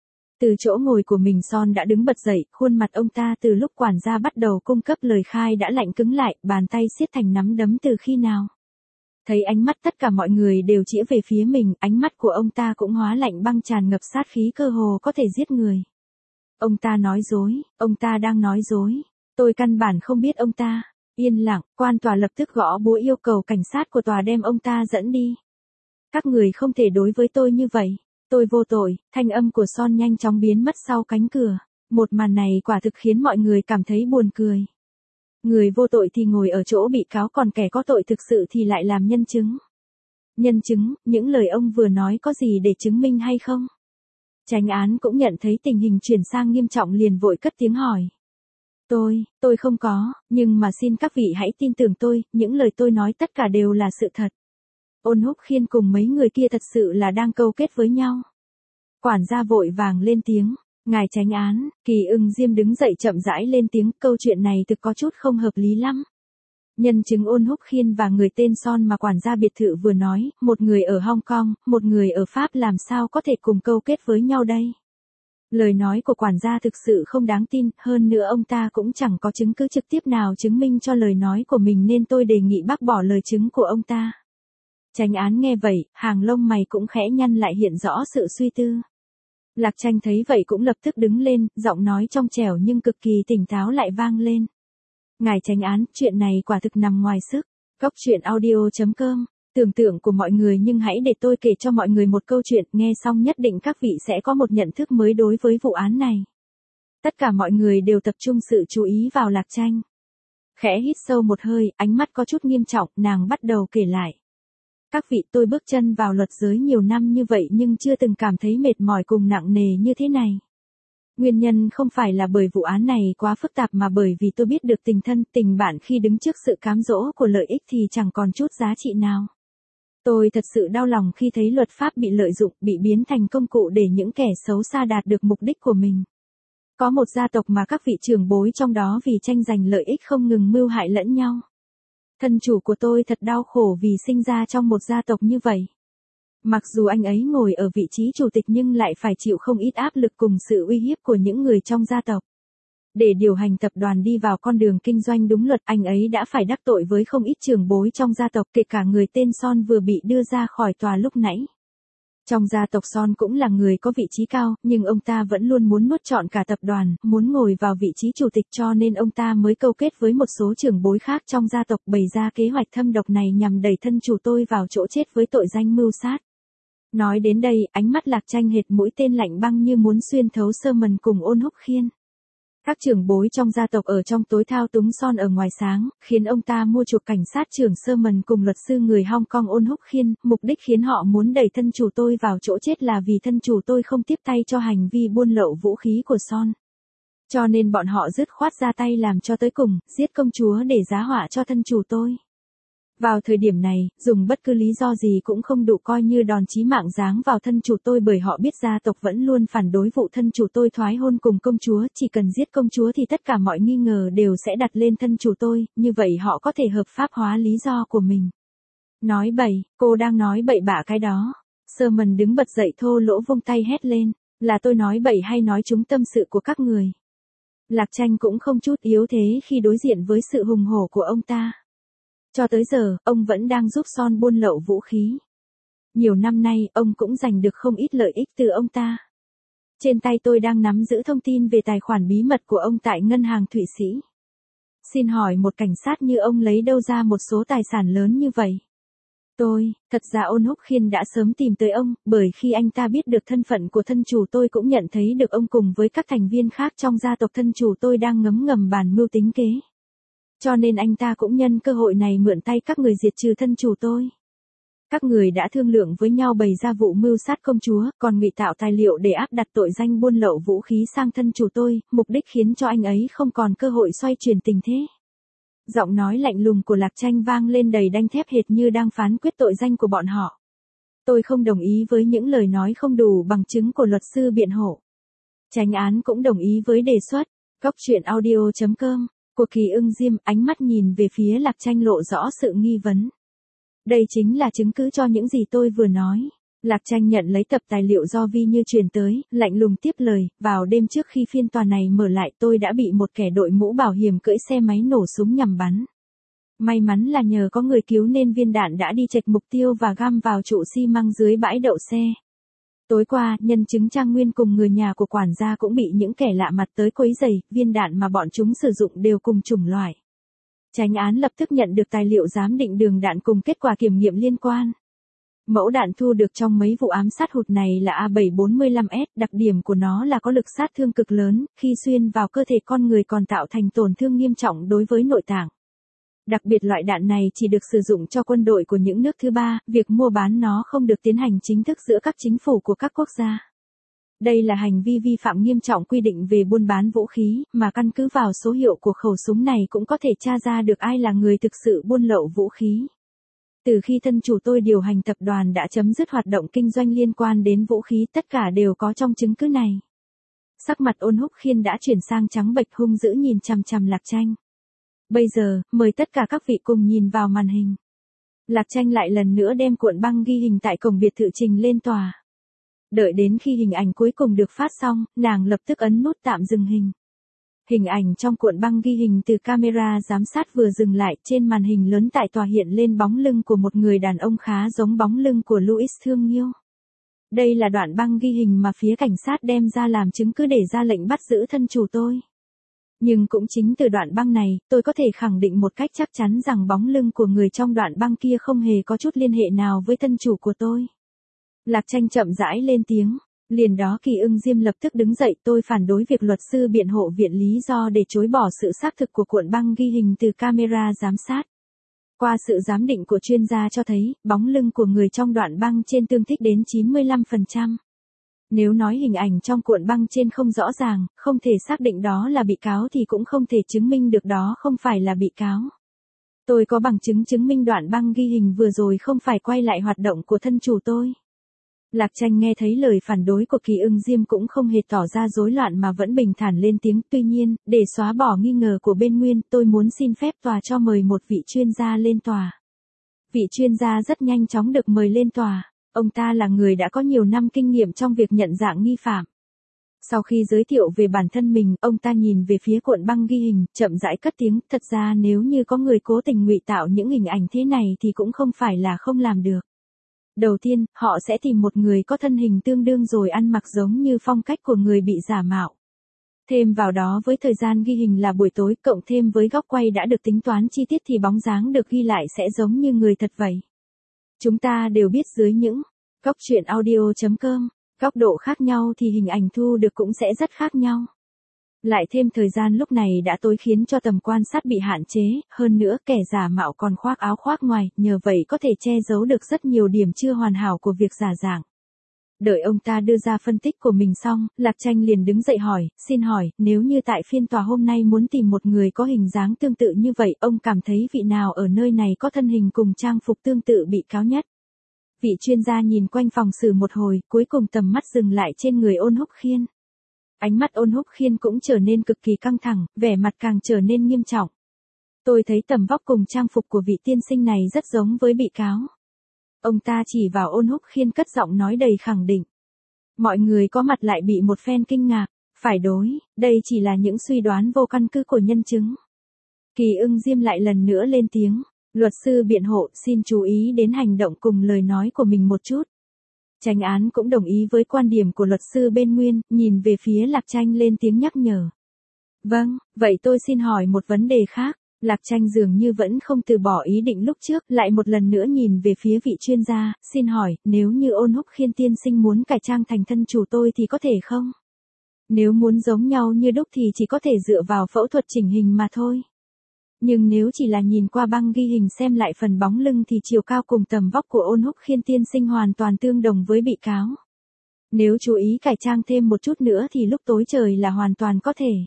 Từ chỗ ngồi của mình Son đã đứng bật dậy, khuôn mặt ông ta từ lúc quản gia bắt đầu cung cấp lời khai đã lạnh cứng lại, bàn tay siết thành nắm đấm từ khi nào. Thấy ánh mắt tất cả mọi người đều chĩa về phía mình, ánh mắt của ông ta cũng hóa lạnh băng tràn ngập sát khí cơ hồ có thể giết người. Ông ta nói dối, ông ta đang nói dối, tôi căn bản không biết ông ta. Yên lặng, quan tòa lập tức gõ búa yêu cầu cảnh sát của tòa đem ông ta dẫn đi. Các người không thể đối với tôi như vậy. Tôi vô tội, thanh âm của Son nhanh chóng biến mất sau cánh cửa. Một màn này quả thực khiến mọi người cảm thấy buồn cười. Người vô tội thì ngồi ở chỗ bị cáo còn kẻ có tội thực sự thì lại làm nhân chứng. Nhân chứng, những lời ông vừa nói có gì để chứng minh hay không? Chánh án cũng nhận thấy tình hình chuyển sang nghiêm trọng liền vội cất tiếng hỏi. Tôi không có, nhưng mà xin các vị hãy tin tưởng tôi, những lời tôi nói tất cả đều là sự thật. Ôn Húc Khiên cùng mấy người kia thật sự là đang câu kết với nhau. Quản gia vội vàng lên tiếng, ngài chánh án, Kỳ Ưng Diêm đứng dậy chậm rãi lên tiếng, câu chuyện này thực có chút không hợp lý lắm. Nhân chứng Ôn Húc Khiên và người tên Son mà quản gia biệt thự vừa nói, một người ở Hong Kong, một người ở Pháp làm sao có thể cùng câu kết với nhau đây? Lời nói của quản gia thực sự không đáng tin, hơn nữa ông ta cũng chẳng có chứng cứ trực tiếp nào chứng minh cho lời nói của mình nên tôi đề nghị bác bỏ lời chứng của ông ta. Chánh án nghe vậy, hàng lông mày cũng khẽ nhăn lại hiện rõ sự suy tư. Lạc Tranh thấy vậy cũng lập tức đứng lên, giọng nói trong trẻo nhưng cực kỳ tỉnh táo lại vang lên. Ngài chánh án, chuyện này quả thực nằm ngoài sức. Góc truyện audio.com Tưởng tượng của mọi người nhưng hãy để tôi kể cho mọi người một câu chuyện, nghe xong nhất định các vị sẽ có một nhận thức mới đối với vụ án này. Tất cả mọi người đều tập trung sự chú ý vào Lạc Tranh. Khẽ hít sâu một hơi, ánh mắt có chút nghiêm trọng, nàng bắt đầu kể lại. Các vị, tôi bước chân vào luật giới nhiều năm như vậy nhưng chưa từng cảm thấy mệt mỏi cùng nặng nề như thế này. Nguyên nhân không phải là bởi vụ án này quá phức tạp mà bởi vì tôi biết được tình thân, tình bạn khi đứng trước sự cám dỗ của lợi ích thì chẳng còn chút giá trị nào. Tôi thật sự đau lòng khi thấy luật pháp bị lợi dụng, bị biến thành công cụ để những kẻ xấu xa đạt được mục đích của mình. Có một gia tộc mà các vị trưởng bối trong đó vì tranh giành lợi ích không ngừng mưu hại lẫn nhau. Thân chủ của tôi thật đau khổ vì sinh ra trong một gia tộc như vậy. Mặc dù anh ấy ngồi ở vị trí chủ tịch nhưng lại phải chịu không ít áp lực cùng sự uy hiếp của những người trong gia tộc. Để điều hành tập đoàn đi vào con đường kinh doanh đúng luật, anh ấy đã phải đắc tội với không ít trưởng bối trong gia tộc, kể cả người tên Son vừa bị đưa ra khỏi tòa lúc nãy. Trong gia tộc Son cũng là người có vị trí cao, nhưng ông ta vẫn luôn muốn nuốt trọn cả tập đoàn, muốn ngồi vào vị trí chủ tịch cho nên ông ta mới câu kết với một số trưởng bối khác trong gia tộc bày ra kế hoạch thâm độc này nhằm đẩy thân chủ tôi vào chỗ chết với tội danh mưu sát. Nói đến đây, ánh mắt Lạc Tranh hệt mũi tên lạnh băng như muốn xuyên thấu Sherman cùng Ôn Húc Khiên. Các trưởng bối trong gia tộc ở trong tối thao túng Son ở ngoài sáng, khiến ông ta mua chuộc cảnh sát trưởng Sherman cùng luật sư người Hong Kong Ôn Húc Khiên, mục đích khiến họ muốn đẩy thân chủ tôi vào chỗ chết là vì thân chủ tôi không tiếp tay cho hành vi buôn lậu vũ khí của Son. Cho nên bọn họ dứt khoát ra tay làm cho tới cùng, giết công chúa để giá họa cho thân chủ tôi. Vào thời điểm này, dùng bất cứ lý do gì cũng không đủ coi như đòn chí mạng giáng vào thân chủ tôi bởi họ biết gia tộc vẫn luôn phản đối vụ thân chủ tôi thoái hôn cùng công chúa, chỉ cần giết công chúa thì tất cả mọi nghi ngờ đều sẽ đặt lên thân chủ tôi, như vậy họ có thể hợp pháp hóa lý do của mình. Nói bậy, cô đang nói bậy bạ cái đó. Sherman đứng bật dậy thô lỗ vung tay hét lên, là tôi nói bậy hay nói trúng tâm sự của các người. Lạc Tranh cũng không chút yếu thế khi đối diện với sự hùng hổ của ông ta. Cho tới giờ, ông vẫn đang giúp Son buôn lậu vũ khí. Nhiều năm nay, ông cũng giành được không ít lợi ích từ ông ta. Trên tay tôi đang nắm giữ thông tin về tài khoản bí mật của ông tại ngân hàng Thụy Sĩ. Xin hỏi một cảnh sát như ông lấy đâu ra một số tài sản lớn như vậy? Thật ra Ôn Húc Khiên đã sớm tìm tới ông, bởi khi anh ta biết được thân phận của thân chủ tôi cũng nhận thấy được ông cùng với các thành viên khác trong gia tộc thân chủ tôi đang ngấm ngầm bàn mưu tính kế. Cho nên anh ta cũng nhân cơ hội này mượn tay các người diệt trừ thân chủ tôi. Các người đã thương lượng với nhau bày ra vụ mưu sát công chúa, còn ngụy tạo tài liệu để áp đặt tội danh buôn lậu vũ khí sang thân chủ tôi, mục đích khiến cho anh ấy không còn cơ hội xoay chuyển tình thế. Giọng nói lạnh lùng của Lạc Tranh vang lên đầy đanh thép hệt như đang phán quyết tội danh của bọn họ. Tôi không đồng ý với những lời nói không đủ bằng chứng của luật sư biện hộ. Chánh án cũng đồng ý với đề xuất. Góc truyện audio.com. Của Kỳ Ưng Diêm, ánh mắt nhìn về phía Lạc Tranh lộ rõ sự nghi vấn. Đây chính là chứng cứ cho những gì tôi vừa nói. Lạc Tranh nhận lấy tập tài liệu do Vi Như truyền tới, lạnh lùng tiếp lời, vào đêm trước khi phiên tòa này mở lại tôi đã bị một kẻ đội mũ bảo hiểm cưỡi xe máy nổ súng nhằm bắn. May mắn là nhờ có người cứu nên viên đạn đã đi chệch mục tiêu và găm vào trụ xi măng dưới bãi đậu xe. Tối qua, nhân chứng Trang Nguyên cùng người nhà của quản gia cũng bị những kẻ lạ mặt tới quấy rầy, viên đạn mà bọn chúng sử dụng đều cùng chủng loại. Chánh án lập tức nhận được tài liệu giám định đường đạn cùng kết quả kiểm nghiệm liên quan. Mẫu đạn thu được trong mấy vụ ám sát hụt này là A745S, đặc điểm của nó là có lực sát thương cực lớn, khi xuyên vào cơ thể con người còn tạo thành tổn thương nghiêm trọng đối với nội tạng. Đặc biệt loại đạn này chỉ được sử dụng cho quân đội của những nước thứ ba, việc mua bán nó không được tiến hành chính thức giữa các chính phủ của các quốc gia. Đây là hành vi vi phạm nghiêm trọng quy định về buôn bán vũ khí, mà căn cứ vào số hiệu của khẩu súng này cũng có thể tra ra được ai là người thực sự buôn lậu vũ khí. Từ khi thân chủ tôi điều hành tập đoàn đã chấm dứt hoạt động kinh doanh liên quan đến vũ khí, tất cả đều có trong chứng cứ này. Sắc mặt Ôn Húc Khiên đã chuyển sang trắng bệch, hung dữ nhìn chằm chằm Lạc Tranh. Bây giờ, mời tất cả các vị cùng nhìn vào màn hình. Lạc Tranh lại lần nữa đem cuộn băng ghi hình tại cổng biệt thự trình lên tòa. Đợi đến khi hình ảnh cuối cùng được phát xong, nàng lập tức ấn nút tạm dừng hình. Hình ảnh trong cuộn băng ghi hình từ camera giám sát vừa dừng lại, trên màn hình lớn tại tòa hiện lên bóng lưng của một người đàn ông khá giống bóng lưng của Louis Thương Nhiêu. Đây là đoạn băng ghi hình mà phía cảnh sát đem ra làm chứng cứ để ra lệnh bắt giữ thân chủ tôi. Nhưng cũng chính từ đoạn băng này, tôi có thể khẳng định một cách chắc chắn rằng bóng lưng của người trong đoạn băng kia không hề có chút liên hệ nào với thân chủ của tôi. Lạc Tranh chậm rãi lên tiếng. Liền đó Kỳ Ưng Diêm lập tức đứng dậy, tôi phản đối việc luật sư biện hộ viện lý do để chối bỏ sự xác thực của cuộn băng ghi hình từ camera giám sát. Qua sự giám định của chuyên gia cho thấy, bóng lưng của người trong đoạn băng trên tương thích đến 95%. Nếu nói hình ảnh trong cuộn băng trên không rõ ràng, không thể xác định đó là bị cáo thì cũng không thể chứng minh được đó không phải là bị cáo. Tôi có bằng chứng chứng minh đoạn băng ghi hình vừa rồi không phải quay lại hoạt động của thân chủ tôi. Lạc Tranh nghe thấy lời phản đối của Kỳ Ưng Diêm cũng không hề tỏ ra rối loạn mà vẫn bình thản lên tiếng. Tuy nhiên, để xóa bỏ nghi ngờ của bên Nguyên, tôi muốn xin phép tòa cho mời một vị chuyên gia lên tòa. Vị chuyên gia rất nhanh chóng được mời lên tòa. Ông ta là người đã có nhiều năm kinh nghiệm trong việc nhận dạng nghi phạm. Sau khi giới thiệu về bản thân mình, ông ta nhìn về phía cuộn băng ghi hình, chậm rãi cất tiếng. Thật ra nếu như có người cố tình ngụy tạo những hình ảnh thế này thì cũng không phải là không làm được. Đầu tiên, họ sẽ tìm một người có thân hình tương đương rồi ăn mặc giống như phong cách của người bị giả mạo. Thêm vào đó với thời gian ghi hình là buổi tối, cộng thêm với góc quay đã được tính toán chi tiết thì bóng dáng được ghi lại sẽ giống như người thật vậy. Chúng ta đều biết dưới những góc truyện audio.com, góc độ khác nhau thì hình ảnh thu được cũng sẽ rất khác nhau. Lại thêm thời gian lúc này đã tối khiến cho tầm quan sát bị hạn chế, hơn nữa kẻ giả mạo còn khoác áo khoác ngoài, nhờ vậy có thể che giấu được rất nhiều điểm chưa hoàn hảo của việc giả dạng. Đợi ông ta đưa ra phân tích của mình xong, Lạc Tranh liền đứng dậy hỏi, xin hỏi, nếu như tại phiên tòa hôm nay muốn tìm một người có hình dáng tương tự như vậy, ông cảm thấy vị nào ở nơi này có thân hình cùng trang phục tương tự bị cáo nhất? Vị chuyên gia nhìn quanh phòng xử một hồi, cuối cùng tầm mắt dừng lại trên người Ôn Húc Khiên. Ánh mắt Ôn Húc Khiên cũng trở nên cực kỳ căng thẳng, vẻ mặt càng trở nên nghiêm trọng. Tôi thấy tầm vóc cùng trang phục của vị tiên sinh này rất giống với bị cáo. Ông ta chỉ vào Ôn Húc Khiên cất giọng nói đầy khẳng định. Mọi người có mặt lại bị một phen kinh ngạc, phải đối, đây chỉ là những suy đoán vô căn cứ của nhân chứng. Kỳ Ưng Diêm lại lần nữa lên tiếng, luật sư biện hộ xin chú ý đến hành động cùng lời nói của mình một chút. Chánh án cũng đồng ý với quan điểm của luật sư bên Nguyên, nhìn về phía Lạc Tranh lên tiếng nhắc nhở. Vâng, vậy tôi xin hỏi một vấn đề khác. Lạc Tranh dường như vẫn không từ bỏ ý định lúc trước, lại một lần nữa nhìn về phía vị chuyên gia, xin hỏi, nếu như Ôn Húc Khiên tiên sinh muốn cải trang thành thân chủ tôi thì có thể không? Nếu muốn giống nhau như đúc thì chỉ có thể dựa vào phẫu thuật chỉnh hình mà thôi. Nhưng nếu chỉ là nhìn qua băng ghi hình xem lại phần bóng lưng thì chiều cao cùng tầm vóc của Ôn Húc Khiên tiên sinh hoàn toàn tương đồng với bị cáo. Nếu chú ý cải trang thêm một chút nữa thì lúc tối trời là hoàn toàn có thể.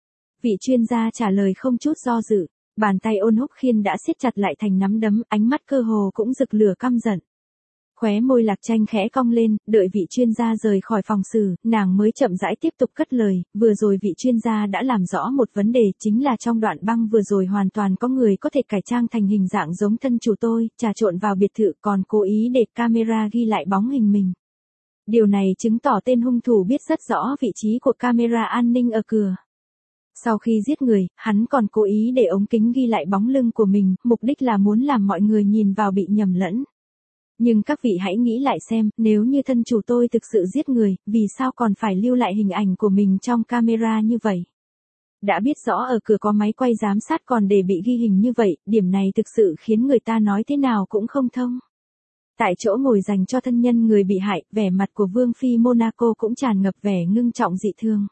Vị chuyên gia trả lời không chút do dự, bàn tay Ôn Húc Khiên đã siết chặt lại thành nắm đấm, ánh mắt cơ hồ cũng rực lửa căm giận. Khóe môi Lạc Tranh khẽ cong lên, đợi vị chuyên gia rời khỏi phòng xử, nàng mới chậm rãi tiếp tục cất lời, vừa rồi vị chuyên gia đã làm rõ một vấn đề, chính là trong đoạn băng vừa rồi hoàn toàn có người có thể cải trang thành hình dạng giống thân chủ tôi, trà trộn vào biệt thự còn cố ý để camera ghi lại bóng hình mình. Điều này chứng tỏ tên hung thủ biết rất rõ vị trí của camera an ninh ở cửa. Sau khi giết người, hắn còn cố ý để ống kính ghi lại bóng lưng của mình, mục đích là muốn làm mọi người nhìn vào bị nhầm lẫn. Nhưng các vị hãy nghĩ lại xem, nếu như thân chủ tôi thực sự giết người, vì sao còn phải lưu lại hình ảnh của mình trong camera như vậy? Đã biết rõ ở cửa có máy quay giám sát còn để bị ghi hình như vậy, điểm này thực sự khiến người ta nói thế nào cũng không thông. Tại chỗ ngồi dành cho thân nhân người bị hại, vẻ mặt của Vương Phi Monaco cũng tràn ngập vẻ ngưng trọng dị thường.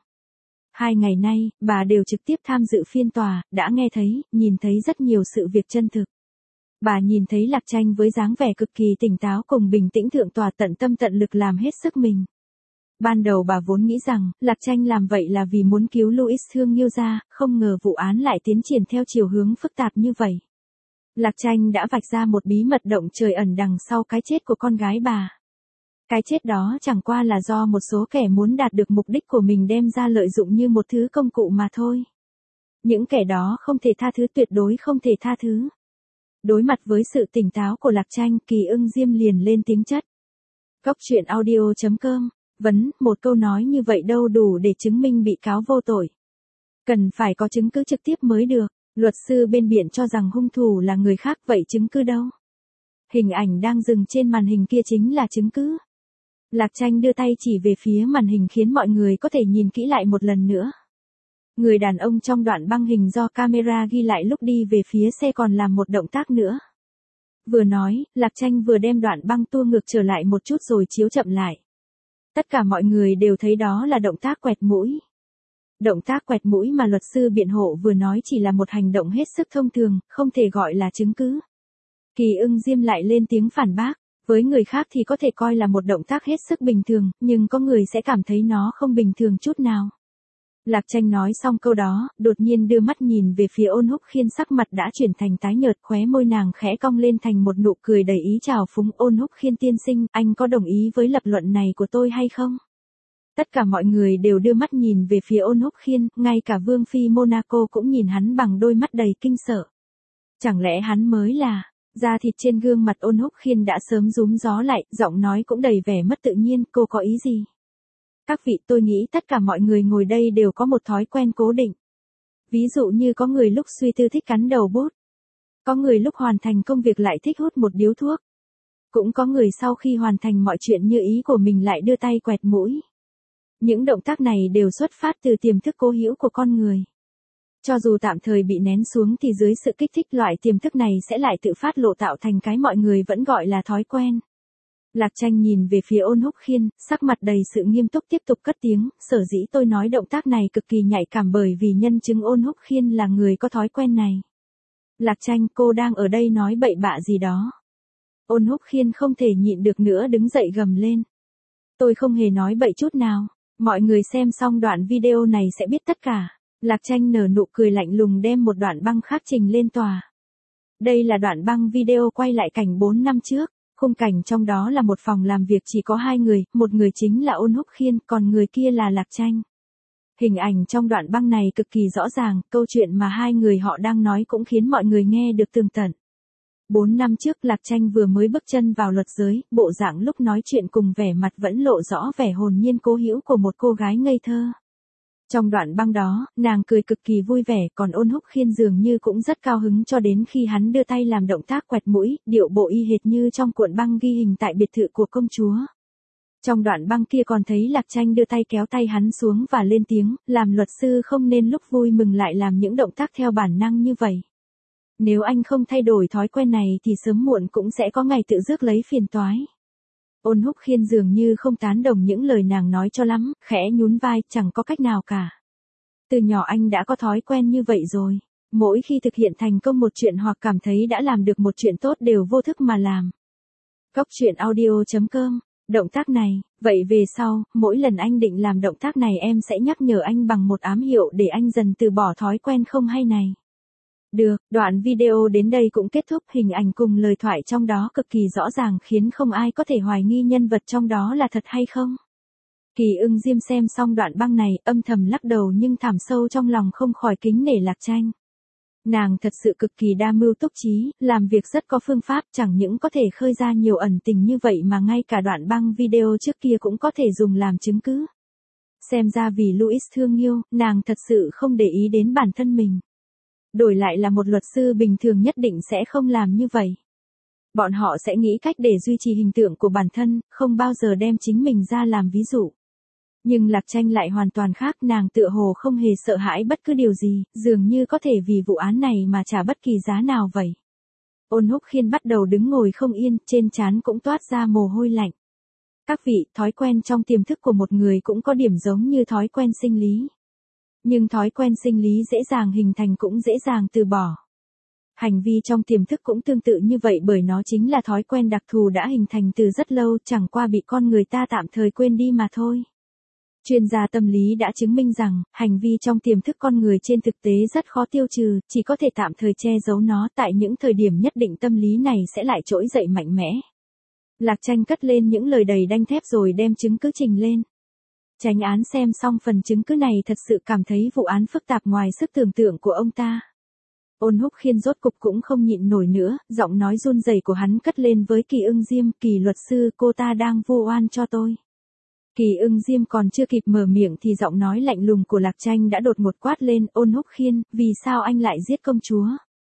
2 ngày nay, bà đều trực tiếp tham dự phiên tòa, đã nghe thấy, nhìn thấy rất nhiều sự việc chân thực. Bà nhìn thấy Lạc Tranh với dáng vẻ cực kỳ tỉnh táo cùng bình tĩnh thượng tòa tận tâm tận lực làm hết sức mình. Ban đầu bà vốn nghĩ rằng, Lạc Tranh làm vậy là vì muốn cứu Louis thương yêu ra, không ngờ vụ án lại tiến triển theo chiều hướng phức tạp như vậy. Lạc Tranh đã vạch ra một bí mật động trời ẩn đằng sau cái chết của con gái bà. Cái chết đó chẳng qua là do một số kẻ muốn đạt được mục đích của mình đem ra lợi dụng như một thứ công cụ mà thôi. Những kẻ đó không thể tha thứ, tuyệt đối không thể tha thứ. Đối mặt với sự tỉnh táo của Lạc Tranh, Kỳ Ưng Diêm liền lên tiếng chất. Góc truyện audio.com, một câu nói như vậy đâu đủ để chứng minh bị cáo vô tội. Cần phải có chứng cứ trực tiếp mới được, luật sư bên biện cho rằng hung thủ là người khác, vậy chứng cứ đâu? Hình ảnh đang dừng trên màn hình kia chính là chứng cứ. Lạc Tranh đưa tay chỉ về phía màn hình khiến mọi người có thể nhìn kỹ lại một lần nữa. Người đàn ông trong đoạn băng hình do camera ghi lại lúc đi về phía xe còn làm một động tác nữa. Vừa nói, Lạc Tranh vừa đem đoạn băng tua ngược trở lại một chút rồi chiếu chậm lại. Tất cả mọi người đều thấy đó là động tác quẹt mũi. Động tác quẹt mũi mà luật sư biện hộ vừa nói chỉ là một hành động hết sức thông thường, không thể gọi là chứng cứ. Kỳ Ưng Diêm lại lên tiếng phản bác. Với người khác thì có thể coi là một động tác hết sức bình thường, nhưng có người sẽ cảm thấy nó không bình thường chút nào. Lạc Tranh nói xong câu đó, đột nhiên đưa mắt nhìn về phía Ôn Húc Khiên, sắc mặt đã chuyển thành tái nhợt, khóe môi nàng khẽ cong lên thành một nụ cười đầy ý trào phúng. Ôn Húc Khiên tiên sinh, anh có đồng ý với lập luận này của tôi hay không? Tất cả mọi người đều đưa mắt nhìn về phía Ôn Húc Khiên, ngay cả Vương Phi Monaco cũng nhìn hắn bằng đôi mắt đầy kinh sợ. Chẳng lẽ hắn mới là... Da thịt trên gương mặt Ôn Húc Khiên đã sớm rúm gió lại, giọng nói cũng đầy vẻ mất tự nhiên, cô có ý gì? Các vị, tôi nghĩ tất cả mọi người ngồi đây đều có một thói quen cố định. Ví dụ như có người lúc suy tư thích cắn đầu bút. Có người lúc hoàn thành công việc lại thích hút một điếu thuốc. Cũng có người sau khi hoàn thành mọi chuyện như ý của mình lại đưa tay quẹt mũi. Những động tác này đều xuất phát từ tiềm thức cố hữu của con người. Cho dù tạm thời bị nén xuống thì dưới sự kích thích loại tiềm thức này sẽ lại tự phát lộ tạo thành cái mọi người vẫn gọi là thói quen. Lạc Tranh nhìn về phía Ôn Húc Khiên, sắc mặt đầy sự nghiêm túc tiếp tục cất tiếng, sở dĩ tôi nói động tác này cực kỳ nhạy cảm bởi vì nhân chứng Ôn Húc Khiên là người có thói quen này. Lạc Tranh, cô đang ở đây nói bậy bạ gì đó. Ôn Húc Khiên không thể nhịn được nữa đứng dậy gầm lên. Tôi không hề nói bậy chút nào, mọi người xem xong đoạn video này sẽ biết tất cả. Lạc Tranh nở nụ cười lạnh lùng đem một đoạn băng khác trình lên tòa. Đây là đoạn băng video quay lại cảnh 4 năm trước, khung cảnh trong đó là một phòng làm việc chỉ có 2 người, một người chính là Ôn Húc Khiên, còn người kia là Lạc Tranh. Hình ảnh trong đoạn băng này cực kỳ rõ ràng, câu chuyện mà 2 người họ đang nói cũng khiến mọi người nghe được tường tận. 4 năm trước Lạc Tranh vừa mới bước chân vào luật giới, bộ dạng lúc nói chuyện cùng vẻ mặt vẫn lộ rõ vẻ hồn nhiên cố hữu của một cô gái ngây thơ. Trong đoạn băng đó, nàng cười cực kỳ vui vẻ, còn Ôn Húc Khiên dường như cũng rất cao hứng cho đến khi hắn đưa tay làm động tác quẹt mũi, điệu bộ y hệt như trong cuộn băng ghi hình tại biệt thự của công chúa. Trong đoạn băng kia còn thấy Lạc Tranh đưa tay kéo tay hắn xuống và lên tiếng, làm luật sư không nên lúc vui mừng lại làm những động tác theo bản năng như vậy. Nếu anh không thay đổi thói quen này thì sớm muộn cũng sẽ có ngày tự rước lấy phiền toái. Ôn Húc Khiên dường như không tán đồng những lời nàng nói cho lắm, khẽ nhún vai, chẳng có cách nào cả. Từ nhỏ anh đã có thói quen như vậy rồi. Mỗi khi thực hiện thành công một chuyện hoặc cảm thấy đã làm được một chuyện tốt đều vô thức mà làm. Cóc truyện audio.com. Động tác này, vậy về sau, mỗi lần anh định làm động tác này em sẽ nhắc nhở anh bằng một ám hiệu để anh dần từ bỏ thói quen không hay này. Được, đoạn video đến đây cũng kết thúc, hình ảnh cùng lời thoại trong đó cực kỳ rõ ràng khiến không ai có thể hoài nghi nhân vật trong đó là thật hay không. Kỳ Ưng Diêm xem xong đoạn băng này, âm thầm lắc đầu nhưng thẳm sâu trong lòng không khỏi kính nể Lạc Tranh. Nàng thật sự cực kỳ đa mưu túc trí, làm việc rất có phương pháp, chẳng những có thể khơi ra nhiều ẩn tình như vậy mà ngay cả đoạn băng video trước kia cũng có thể dùng làm chứng cứ. Xem ra vì Louis thương yêu, nàng thật sự không để ý đến bản thân mình. Đổi lại là một luật sư bình thường nhất định sẽ không làm như vậy. Bọn họ sẽ nghĩ cách để duy trì hình tượng của bản thân, không bao giờ đem chính mình ra làm ví dụ. Nhưng Lạc Tranh lại hoàn toàn khác, nàng tựa hồ không hề sợ hãi bất cứ điều gì, dường như có thể vì vụ án này mà trả bất kỳ giá nào vậy. Ôn Húc Khiên bắt đầu đứng ngồi không yên, trên trán cũng toát ra mồ hôi lạnh. Các vị, thói quen trong tiềm thức của một người cũng có điểm giống như thói quen sinh lý. Nhưng thói quen sinh lý dễ dàng hình thành cũng dễ dàng từ bỏ. Hành vi trong tiềm thức cũng tương tự như vậy bởi nó chính là thói quen đặc thù đã hình thành từ rất lâu, chẳng qua bị con người ta tạm thời quên đi mà thôi. Chuyên gia tâm lý đã chứng minh rằng, hành vi trong tiềm thức con người trên thực tế rất khó tiêu trừ, chỉ có thể tạm thời che giấu nó, tại những thời điểm nhất định tâm lý này sẽ lại trỗi dậy mạnh mẽ. Lạc Tranh cất lên những lời đầy đanh thép rồi đem chứng cứ trình lên. Chánh án xem xong phần chứng cứ này thật sự cảm thấy vụ án phức tạp ngoài sức tưởng tượng của ông ta. Ôn Húc Khiên rốt cục cũng không nhịn nổi nữa, giọng nói run rẩy của hắn cất lên với Kỳ Ưng Diêm, Kỳ luật sư, cô ta đang vu oan cho tôi. Kỳ Ưng Diêm còn chưa kịp mở miệng thì giọng nói lạnh lùng của Lạc Tranh đã đột ngột quát lên, Ôn Húc Khiên, vì sao anh lại giết công chúa?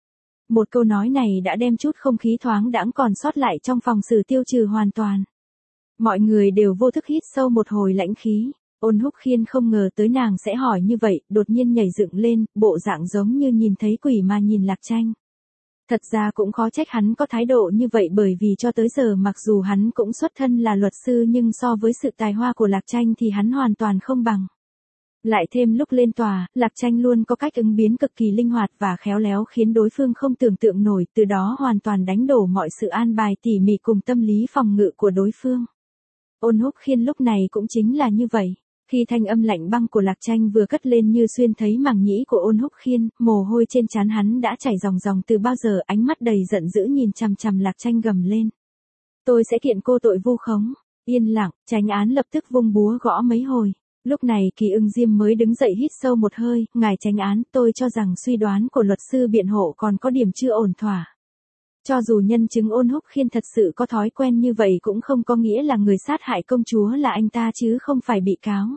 Một câu nói này đã đem chút không khí thoáng đãng còn sót lại trong phòng xử tiêu trừ hoàn toàn. Mọi người đều vô thức hít sâu một hồi lãnh khí. Ôn Húc Khiên không ngờ tới nàng sẽ hỏi như vậy, đột nhiên nhảy dựng lên, bộ dạng giống như nhìn thấy quỷ mà nhìn Lạc Tranh. Thật ra cũng khó trách hắn có thái độ như vậy bởi vì cho tới giờ mặc dù hắn cũng xuất thân là luật sư nhưng so với sự tài hoa của Lạc Tranh thì hắn hoàn toàn không bằng. Lại thêm lúc lên tòa, Lạc Tranh luôn có cách ứng biến cực kỳ linh hoạt và khéo léo khiến đối phương không tưởng tượng nổi, từ đó hoàn toàn đánh đổ mọi sự an bài tỉ mỉ cùng tâm lý phòng ngự của đối phương. Ôn Húc Khiên lúc này cũng chính là như vậy. Khi thanh âm lạnh băng của Lạc Tranh vừa cất lên như xuyên thấy màng nhĩ của Ôn Húc Khiên, mồ hôi trên trán hắn đã chảy ròng ròng từ bao giờ, ánh mắt đầy giận dữ nhìn chằm chằm Lạc Tranh gầm lên. Tôi sẽ kiện cô tội vu khống. Yên lặng, chánh án lập tức vung búa gõ mấy hồi. Lúc này Kỳ Ưng Diêm mới đứng dậy hít sâu một hơi, ngài chánh án, tôi cho rằng suy đoán của luật sư biện hộ còn có điểm chưa ổn thỏa. Cho dù nhân chứng Ôn Húc Khiên thật sự có thói quen như vậy cũng không có nghĩa là người sát hại công chúa là anh ta chứ không phải bị cáo.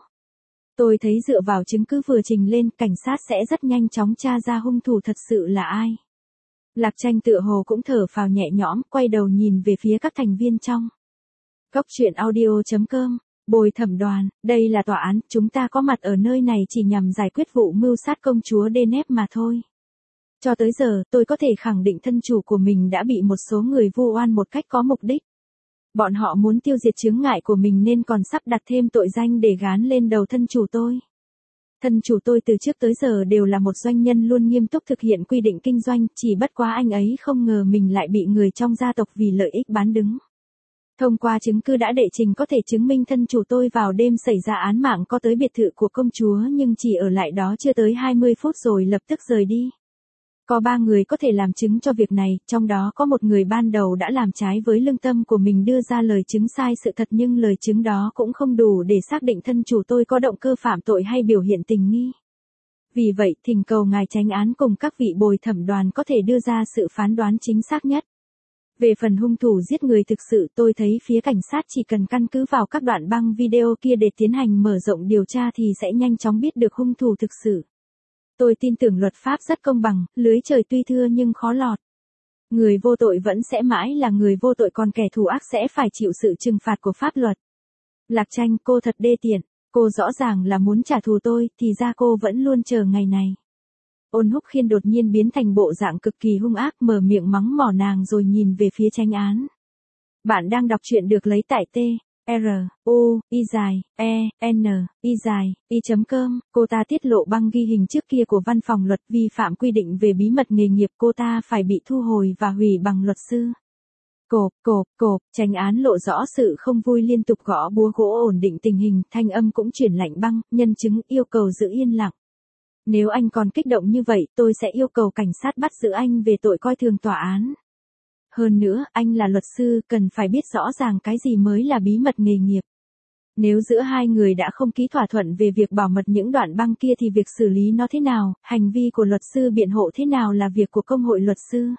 Tôi thấy dựa vào chứng cứ vừa trình lên, cảnh sát sẽ rất nhanh chóng tra ra hung thủ thật sự là ai. Lạc Tranh tựa hồ cũng thở phào nhẹ nhõm, quay đầu nhìn về phía các thành viên trong. Cóc truyện audio.com. Bồi thẩm đoàn, đây là tòa án, chúng ta có mặt ở nơi này chỉ nhằm giải quyết vụ mưu sát công chúa Deneb mà thôi. Cho tới giờ, tôi có thể khẳng định thân chủ của mình đã bị một số người vu oan một cách có mục đích. Bọn họ muốn tiêu diệt chướng ngại của mình nên còn sắp đặt thêm tội danh để gán lên đầu thân chủ tôi. Thân chủ tôi từ trước tới giờ đều là một doanh nhân luôn nghiêm túc thực hiện quy định kinh doanh, chỉ bất quá anh ấy không ngờ mình lại bị người trong gia tộc vì lợi ích bán đứng. Thông qua chứng cứ đã đệ trình có thể chứng minh thân chủ tôi vào đêm xảy ra án mạng có tới biệt thự của công chúa nhưng chỉ ở lại đó chưa tới 20 phút rồi lập tức rời đi. Có 3 người có thể làm chứng cho việc này, trong đó có một người ban đầu đã làm trái với lương tâm của mình đưa ra lời chứng sai sự thật nhưng lời chứng đó cũng không đủ để xác định thân chủ tôi có động cơ phạm tội hay biểu hiện tình nghi. Vì vậy, thỉnh cầu ngài chánh án cùng các vị bồi thẩm đoàn có thể đưa ra sự phán đoán chính xác nhất. Về phần hung thủ giết người thực sự, tôi thấy phía cảnh sát chỉ cần căn cứ vào các đoạn băng video kia để tiến hành mở rộng điều tra thì sẽ nhanh chóng biết được hung thủ thực sự. Tôi tin tưởng luật pháp rất công bằng, lưới trời tuy thưa nhưng khó lọt. Người vô tội vẫn sẽ mãi là người vô tội, còn kẻ thù ác sẽ phải chịu sự trừng phạt của pháp luật. Lạc Tranh, cô thật đê tiện, cô rõ ràng là muốn trả thù tôi, thì ra cô vẫn luôn chờ ngày này. Ôn Húc Khiên đột nhiên biến thành bộ dạng cực kỳ hung ác, mở miệng mắng mỏ nàng rồi nhìn về phía Chánh Án. Bạn đang đọc truyện được lấy tại truy.com. Cô ta tiết lộ băng ghi hình trước kia của văn phòng luật vi phạm quy định về bí mật nghề nghiệp, cô ta phải bị thu hồi và hủy bằng luật sư. Cộp, Chánh Án lộ rõ sự không vui, liên tục gõ búa gỗ ổn định tình hình, thanh âm cũng chuyển lạnh băng, nhân chứng yêu cầu giữ yên lặng. Nếu anh còn kích động như vậy, tôi sẽ yêu cầu cảnh sát bắt giữ anh về tội coi thường tòa án. Hơn nữa, anh là luật sư, cần phải biết rõ ràng cái gì mới là bí mật nghề nghiệp. Nếu giữa hai người đã không ký thỏa thuận về việc bảo mật những đoạn băng kia thì việc xử lý nó thế nào, hành vi của luật sư biện hộ thế nào là việc của công hội luật sư.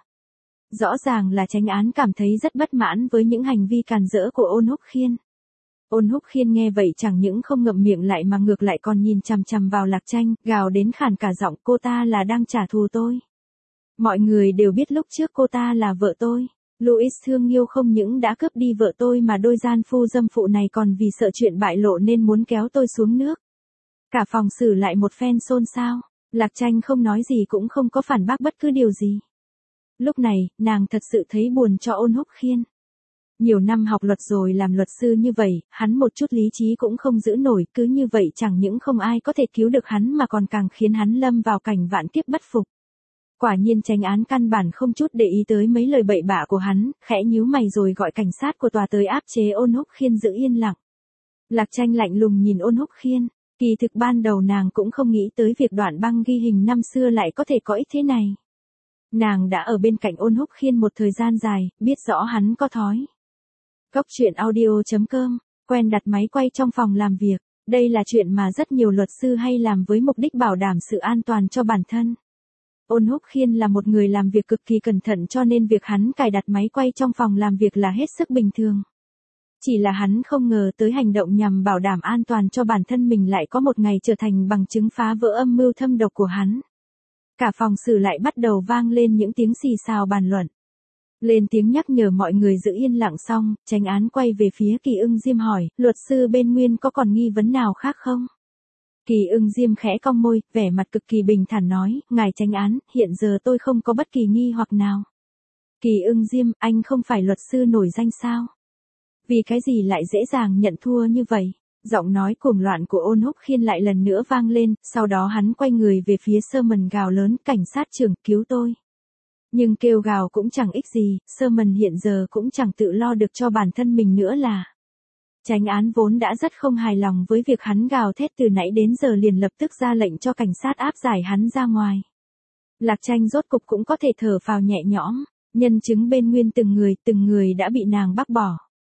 Rõ ràng là Chánh Án cảm thấy rất bất mãn với những hành vi càn rỡ của Ôn Húc Khiên. Ôn Húc Khiên nghe vậy chẳng những không ngậm miệng lại mà ngược lại còn nhìn chằm chằm vào Lạc Tranh, gào đến khản cả giọng, cô ta là đang trả thù tôi. Mọi người đều biết lúc trước cô ta là vợ tôi. Louis Thương Nghiêu không những đã cướp đi vợ tôi mà đôi gian phu dâm phụ này còn vì sợ chuyện bại lộ nên muốn kéo tôi xuống nước. Cả phòng xử lại một phen xôn xao. Lạc Tranh không nói gì cũng không có phản bác bất cứ điều gì. Lúc này, nàng thật sự thấy buồn cho Ôn Húc Khiên. Nhiều năm học luật rồi làm luật sư như vậy, hắn một chút lý trí cũng không giữ nổi, cứ như vậy chẳng những không ai có thể cứu được hắn mà còn càng khiến hắn lâm vào cảnh vạn kiếp bất phục. Quả nhiên Chánh Án căn bản không chút để ý tới mấy lời bậy bạ của hắn, khẽ nhíu mày rồi gọi cảnh sát của tòa tới áp chế Ôn Húc Khiên giữ yên lặng. Lạc Tranh lạnh lùng nhìn Ôn Húc Khiên, kỳ thực ban đầu nàng cũng không nghĩ tới việc đoạn băng ghi hình năm xưa lại có thể có ích thế này. Nàng đã ở bên cạnh Ôn Húc Khiên một thời gian dài, biết rõ hắn có thói. Góc truyện audio.com, quen đặt máy quay trong phòng làm việc. Đây là chuyện mà rất nhiều luật sư hay làm với mục đích bảo đảm sự an toàn cho bản thân. Ôn Húc Khiên là một người làm việc cực kỳ cẩn thận cho nên việc hắn cài đặt máy quay trong phòng làm việc là hết sức bình thường. Chỉ là hắn không ngờ tới hành động nhằm bảo đảm an toàn cho bản thân mình lại có một ngày trở thành bằng chứng phá vỡ âm mưu thâm độc của hắn. Cả phòng xử lại bắt đầu vang lên những tiếng xì xào bàn luận. Lên tiếng nhắc nhở mọi người giữ yên lặng xong, Chánh Án quay về phía Kỳ Ưng Diêm hỏi, luật sư bên Nguyên có còn nghi vấn nào khác không? Kỳ Ưng Diêm khẽ cong môi, vẻ mặt cực kỳ bình thản nói, ngài Chánh Án, hiện giờ tôi không có bất kỳ nghi hoặc nào. Kỳ Ưng Diêm, anh không phải luật sư nổi danh sao? Vì cái gì lại dễ dàng nhận thua như vậy? Giọng nói cuồng loạn của Ôn Húc Khiên lại lần nữa vang lên, sau đó hắn quay người về phía Sherman gào lớn, cảnh sát trưởng, cứu tôi. Nhưng kêu gào cũng chẳng ích gì, Sherman hiện giờ cũng chẳng tự lo được cho bản thân mình nữa là. Chánh Án vốn đã rất không hài lòng với việc hắn gào thét từ nãy đến giờ liền lập tức ra lệnh cho cảnh sát áp giải hắn ra ngoài. Lạc Tranh rốt cục cũng có thể thở phào nhẹ nhõm, nhân chứng bên Nguyên từng người đã bị nàng bác bỏ.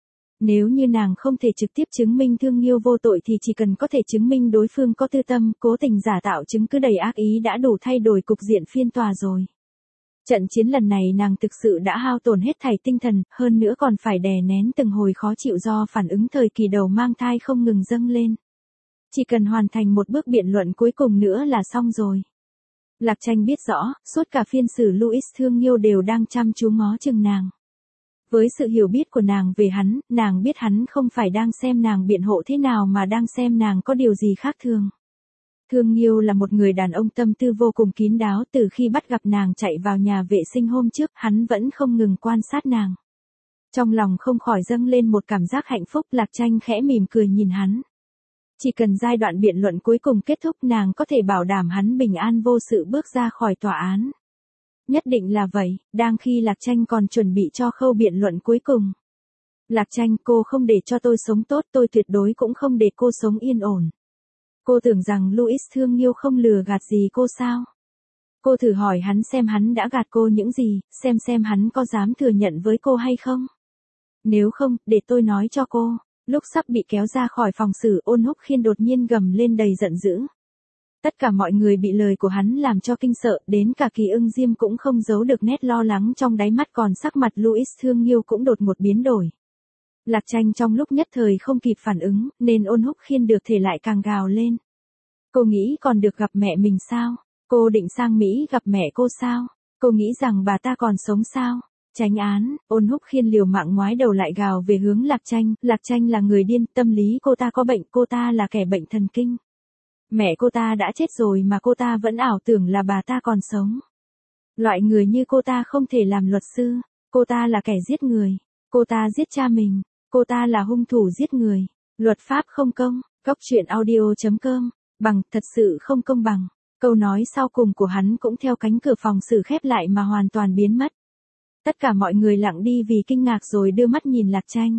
Nếu như nàng không thể trực tiếp chứng minh Thương Nghiêu vô tội thì chỉ cần có thể chứng minh đối phương có tư tâm, cố tình giả tạo chứng cứ đầy ác ý đã đủ thay đổi cục diện phiên tòa rồi. Trận chiến lần này nàng thực sự đã hao tổn hết thảy tinh thần, hơn nữa còn phải đè nén từng hồi khó chịu do phản ứng thời kỳ đầu mang thai không ngừng dâng lên. Chỉ cần hoàn thành một bước biện luận cuối cùng nữa là xong rồi. Lạc Tranh biết rõ, suốt cả phiên xử Louis Thương Nghiêu đều đang chăm chú ngó chừng nàng. Với sự hiểu biết của nàng về hắn, nàng biết hắn không phải đang xem nàng biện hộ thế nào mà đang xem nàng có điều gì khác thường. Thương Nghiêu là một người đàn ông tâm tư vô cùng kín đáo, từ khi bắt gặp nàng chạy vào nhà vệ sinh hôm trước, hắn vẫn không ngừng quan sát nàng. Trong lòng không khỏi dâng lên một cảm giác hạnh phúc, Lạc Tranh khẽ mỉm cười nhìn hắn. Chỉ cần giai đoạn biện luận cuối cùng kết thúc nàng có thể bảo đảm hắn bình an vô sự bước ra khỏi tòa án. Nhất định là vậy, đang khi Lạc Tranh còn chuẩn bị cho khâu biện luận cuối cùng. Lạc Tranh, cô không để cho tôi sống tốt, tôi tuyệt đối cũng không để cô sống yên ổn. Cô tưởng rằng Louis Thương Nghiêu không lừa gạt gì cô sao? Cô thử hỏi hắn xem hắn đã gạt cô những gì, xem hắn có dám thừa nhận với cô hay không? Nếu không, để tôi nói cho cô. Lúc sắp bị kéo ra khỏi phòng xử, Ôn Húc Khiên đột nhiên gầm lên đầy giận dữ. Tất cả mọi người bị lời của hắn làm cho kinh sợ, đến cả Kỳ Ưng Diêm cũng không giấu được nét lo lắng trong đáy mắt, còn sắc mặt Louis Thương Nghiêu cũng đột ngột biến đổi. Lạc Tranh trong lúc nhất thời không kịp phản ứng, nên Ôn Húc Khiên được thể lại càng gào lên. Cô nghĩ còn được gặp mẹ mình sao? Cô định sang Mỹ gặp mẹ cô sao? Cô nghĩ rằng bà ta còn sống sao? Chánh án, Ôn Húc Khiên liều mạng ngoái đầu lại gào về hướng Lạc Tranh là người điên, tâm lý cô ta có bệnh, cô ta là kẻ bệnh thần kinh. Mẹ cô ta đã chết rồi mà cô ta vẫn ảo tưởng là bà ta còn sống. Loại người như cô ta không thể làm luật sư, cô ta là kẻ giết người, cô ta giết cha mình, cô ta là hung thủ giết người. Luật pháp không công, goctruyện.audio.com, bằng, thật sự không công bằng. Câu nói sau cùng của hắn cũng theo cánh cửa phòng xử khép lại mà hoàn toàn biến mất. Tất cả mọi người lặng đi vì kinh ngạc rồi đưa mắt nhìn Lạc Tranh.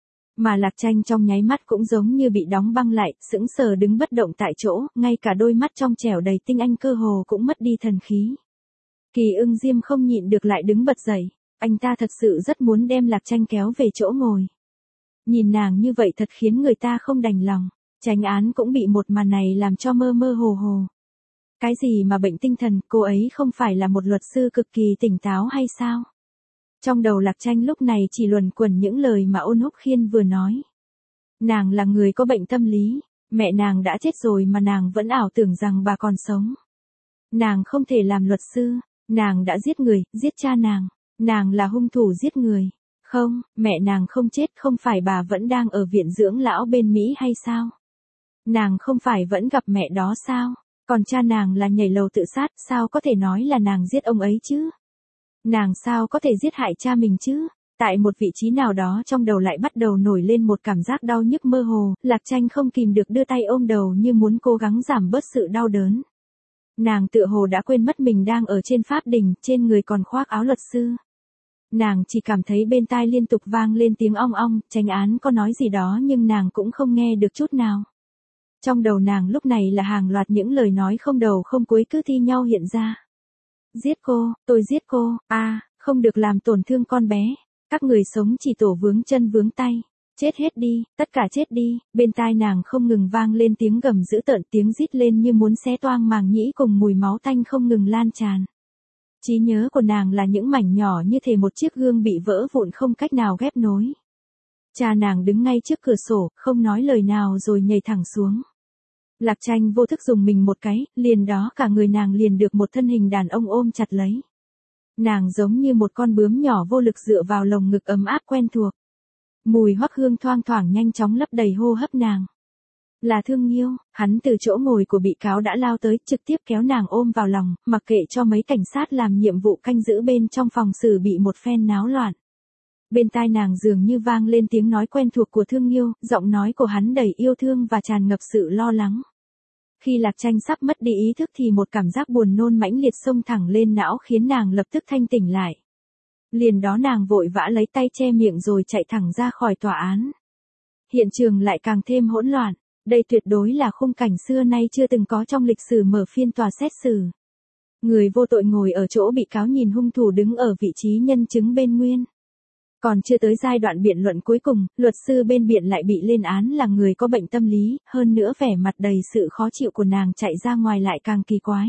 Mà Lạc Tranh trong nháy mắt cũng giống như bị đóng băng lại, sững sờ đứng bất động tại chỗ, ngay cả đôi mắt trong trẻo đầy tinh anh cơ hồ cũng mất đi thần khí. Kỳ Ưng Diêm không nhịn được lại đứng bật dậy, anh ta thật sự rất muốn đem Lạc Tranh kéo về chỗ ngồi. Nhìn nàng như vậy thật khiến người ta không đành lòng, Chánh án cũng bị một màn này làm cho mơ mơ hồ hồ. Cái gì mà bệnh tinh thần, cô ấy không phải là một luật sư cực kỳ tỉnh táo hay sao? Trong đầu Lạc Tranh lúc này chỉ luẩn quẩn những lời mà Ôn Húc Khiên vừa nói. Nàng là người có bệnh tâm lý, mẹ nàng đã chết rồi mà nàng vẫn ảo tưởng rằng bà còn sống. Nàng không thể làm luật sư, nàng đã giết người, giết cha nàng là hung thủ giết người. Không, mẹ nàng không chết, không phải bà vẫn đang ở viện dưỡng lão bên Mỹ hay sao? Nàng không phải vẫn gặp mẹ đó sao? Còn cha nàng là nhảy lầu tự sát, sao có thể nói là nàng giết ông ấy chứ? Nàng sao có thể giết hại cha mình chứ? Tại một vị trí nào đó trong đầu lại bắt đầu nổi lên một cảm giác đau nhức mơ hồ, Lạc Tranh không kìm được đưa tay ôm đầu như muốn cố gắng giảm bớt sự đau đớn. Nàng tựa hồ đã quên mất mình đang ở trên pháp đình, trên người còn khoác áo luật sư. Nàng chỉ cảm thấy bên tai liên tục vang lên tiếng ong ong, Chánh án có nói gì đó nhưng nàng cũng không nghe được chút nào. Trong đầu nàng lúc này là hàng loạt những lời nói không đầu không cuối cứ thi nhau hiện ra. Giết cô, tôi giết cô, không được làm tổn thương con bé. Các người sống chỉ tổ vướng chân vướng tay. Chết hết đi, tất cả chết đi. Bên tai nàng không ngừng vang lên tiếng gầm dữ tợn, tiếng rít lên như muốn xé toang màng nhĩ cùng mùi máu tanh không ngừng lan tràn. Trí nhớ của nàng là những mảnh nhỏ như thể một chiếc gương bị vỡ vụn không cách nào ghép nối. Cha nàng đứng ngay trước cửa sổ, không nói lời nào rồi nhảy thẳng xuống. Lạc Tranh vô thức dùng mình một cái, liền đó cả người nàng liền được một thân hình đàn ông ôm chặt lấy. Nàng giống như một con bướm nhỏ vô lực dựa vào lồng ngực ấm áp quen thuộc. Mùi hoắc hương thoang thoảng nhanh chóng lấp đầy hô hấp nàng. Là Thương Nghiêu, hắn từ chỗ ngồi của bị cáo đã lao tới, trực tiếp kéo nàng ôm vào lòng, mặc kệ cho mấy cảnh sát làm nhiệm vụ canh giữ bên trong phòng xử bị một phen náo loạn. Bên tai nàng dường như vang lên tiếng nói quen thuộc của Thương Nghiêu, giọng nói của hắn đầy yêu thương và tràn ngập sự lo lắng. Khi Lạc Tranh sắp mất đi ý thức thì một cảm giác buồn nôn mãnh liệt xông thẳng lên não khiến nàng lập tức thanh tỉnh lại. Liền đó nàng vội vã lấy tay che miệng rồi chạy thẳng ra khỏi tòa án. Hiện trường lại càng thêm hỗn loạn. Đây tuyệt đối là khung cảnh xưa nay chưa từng có trong lịch sử mở phiên tòa xét xử. Người vô tội ngồi ở chỗ bị cáo nhìn hung thủ đứng ở vị trí nhân chứng bên nguyên. Còn chưa tới giai đoạn biện luận cuối cùng, luật sư bên biện lại bị lên án là người có bệnh tâm lý, hơn nữa vẻ mặt đầy sự khó chịu của nàng chạy ra ngoài lại càng kỳ quái.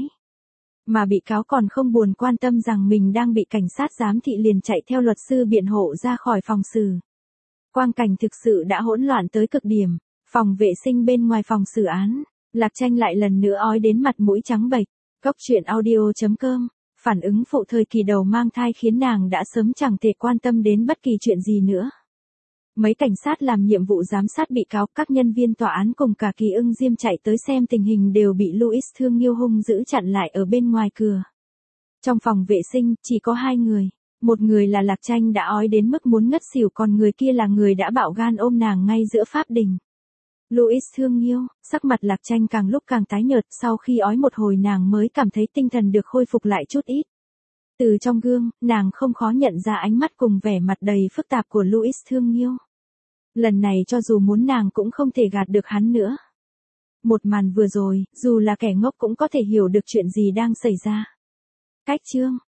Mà bị cáo còn không buồn quan tâm rằng mình đang bị cảnh sát giám thị liền chạy theo luật sư biện hộ ra khỏi phòng xử. Quang cảnh thực sự đã hỗn loạn tới cực điểm. Phòng vệ sinh bên ngoài phòng xử án, Lạc Tranh lại lần nữa ói đến mặt mũi trắng bệch. Goctruyện.audio.com, phản ứng phụ thời kỳ đầu mang thai khiến nàng đã sớm chẳng thể quan tâm đến bất kỳ chuyện gì nữa. Mấy cảnh sát làm nhiệm vụ giám sát bị cáo, các nhân viên tòa án cùng cả Kỳ Ưng Diêm chạy tới xem tình hình đều bị Louis Thương Nghiêu hung dữ chặn lại ở bên ngoài cửa. Trong phòng vệ sinh, chỉ có hai người. Một người là Lạc Tranh đã ói đến mức muốn ngất xỉu, còn người kia là người đã bạo gan ôm nàng ngay giữa pháp đình. Louis Thương Nghiêu, sắc mặt Lạc Tranh càng lúc càng tái nhợt, sau khi ói một hồi nàng mới cảm thấy tinh thần được khôi phục lại chút ít. Từ trong gương, nàng không khó nhận ra ánh mắt cùng vẻ mặt đầy phức tạp của Louis Thương Nghiêu. Lần này cho dù muốn nàng cũng không thể gạt được hắn nữa. Một màn vừa rồi, dù là kẻ ngốc cũng có thể hiểu được chuyện gì đang xảy ra. Cách chương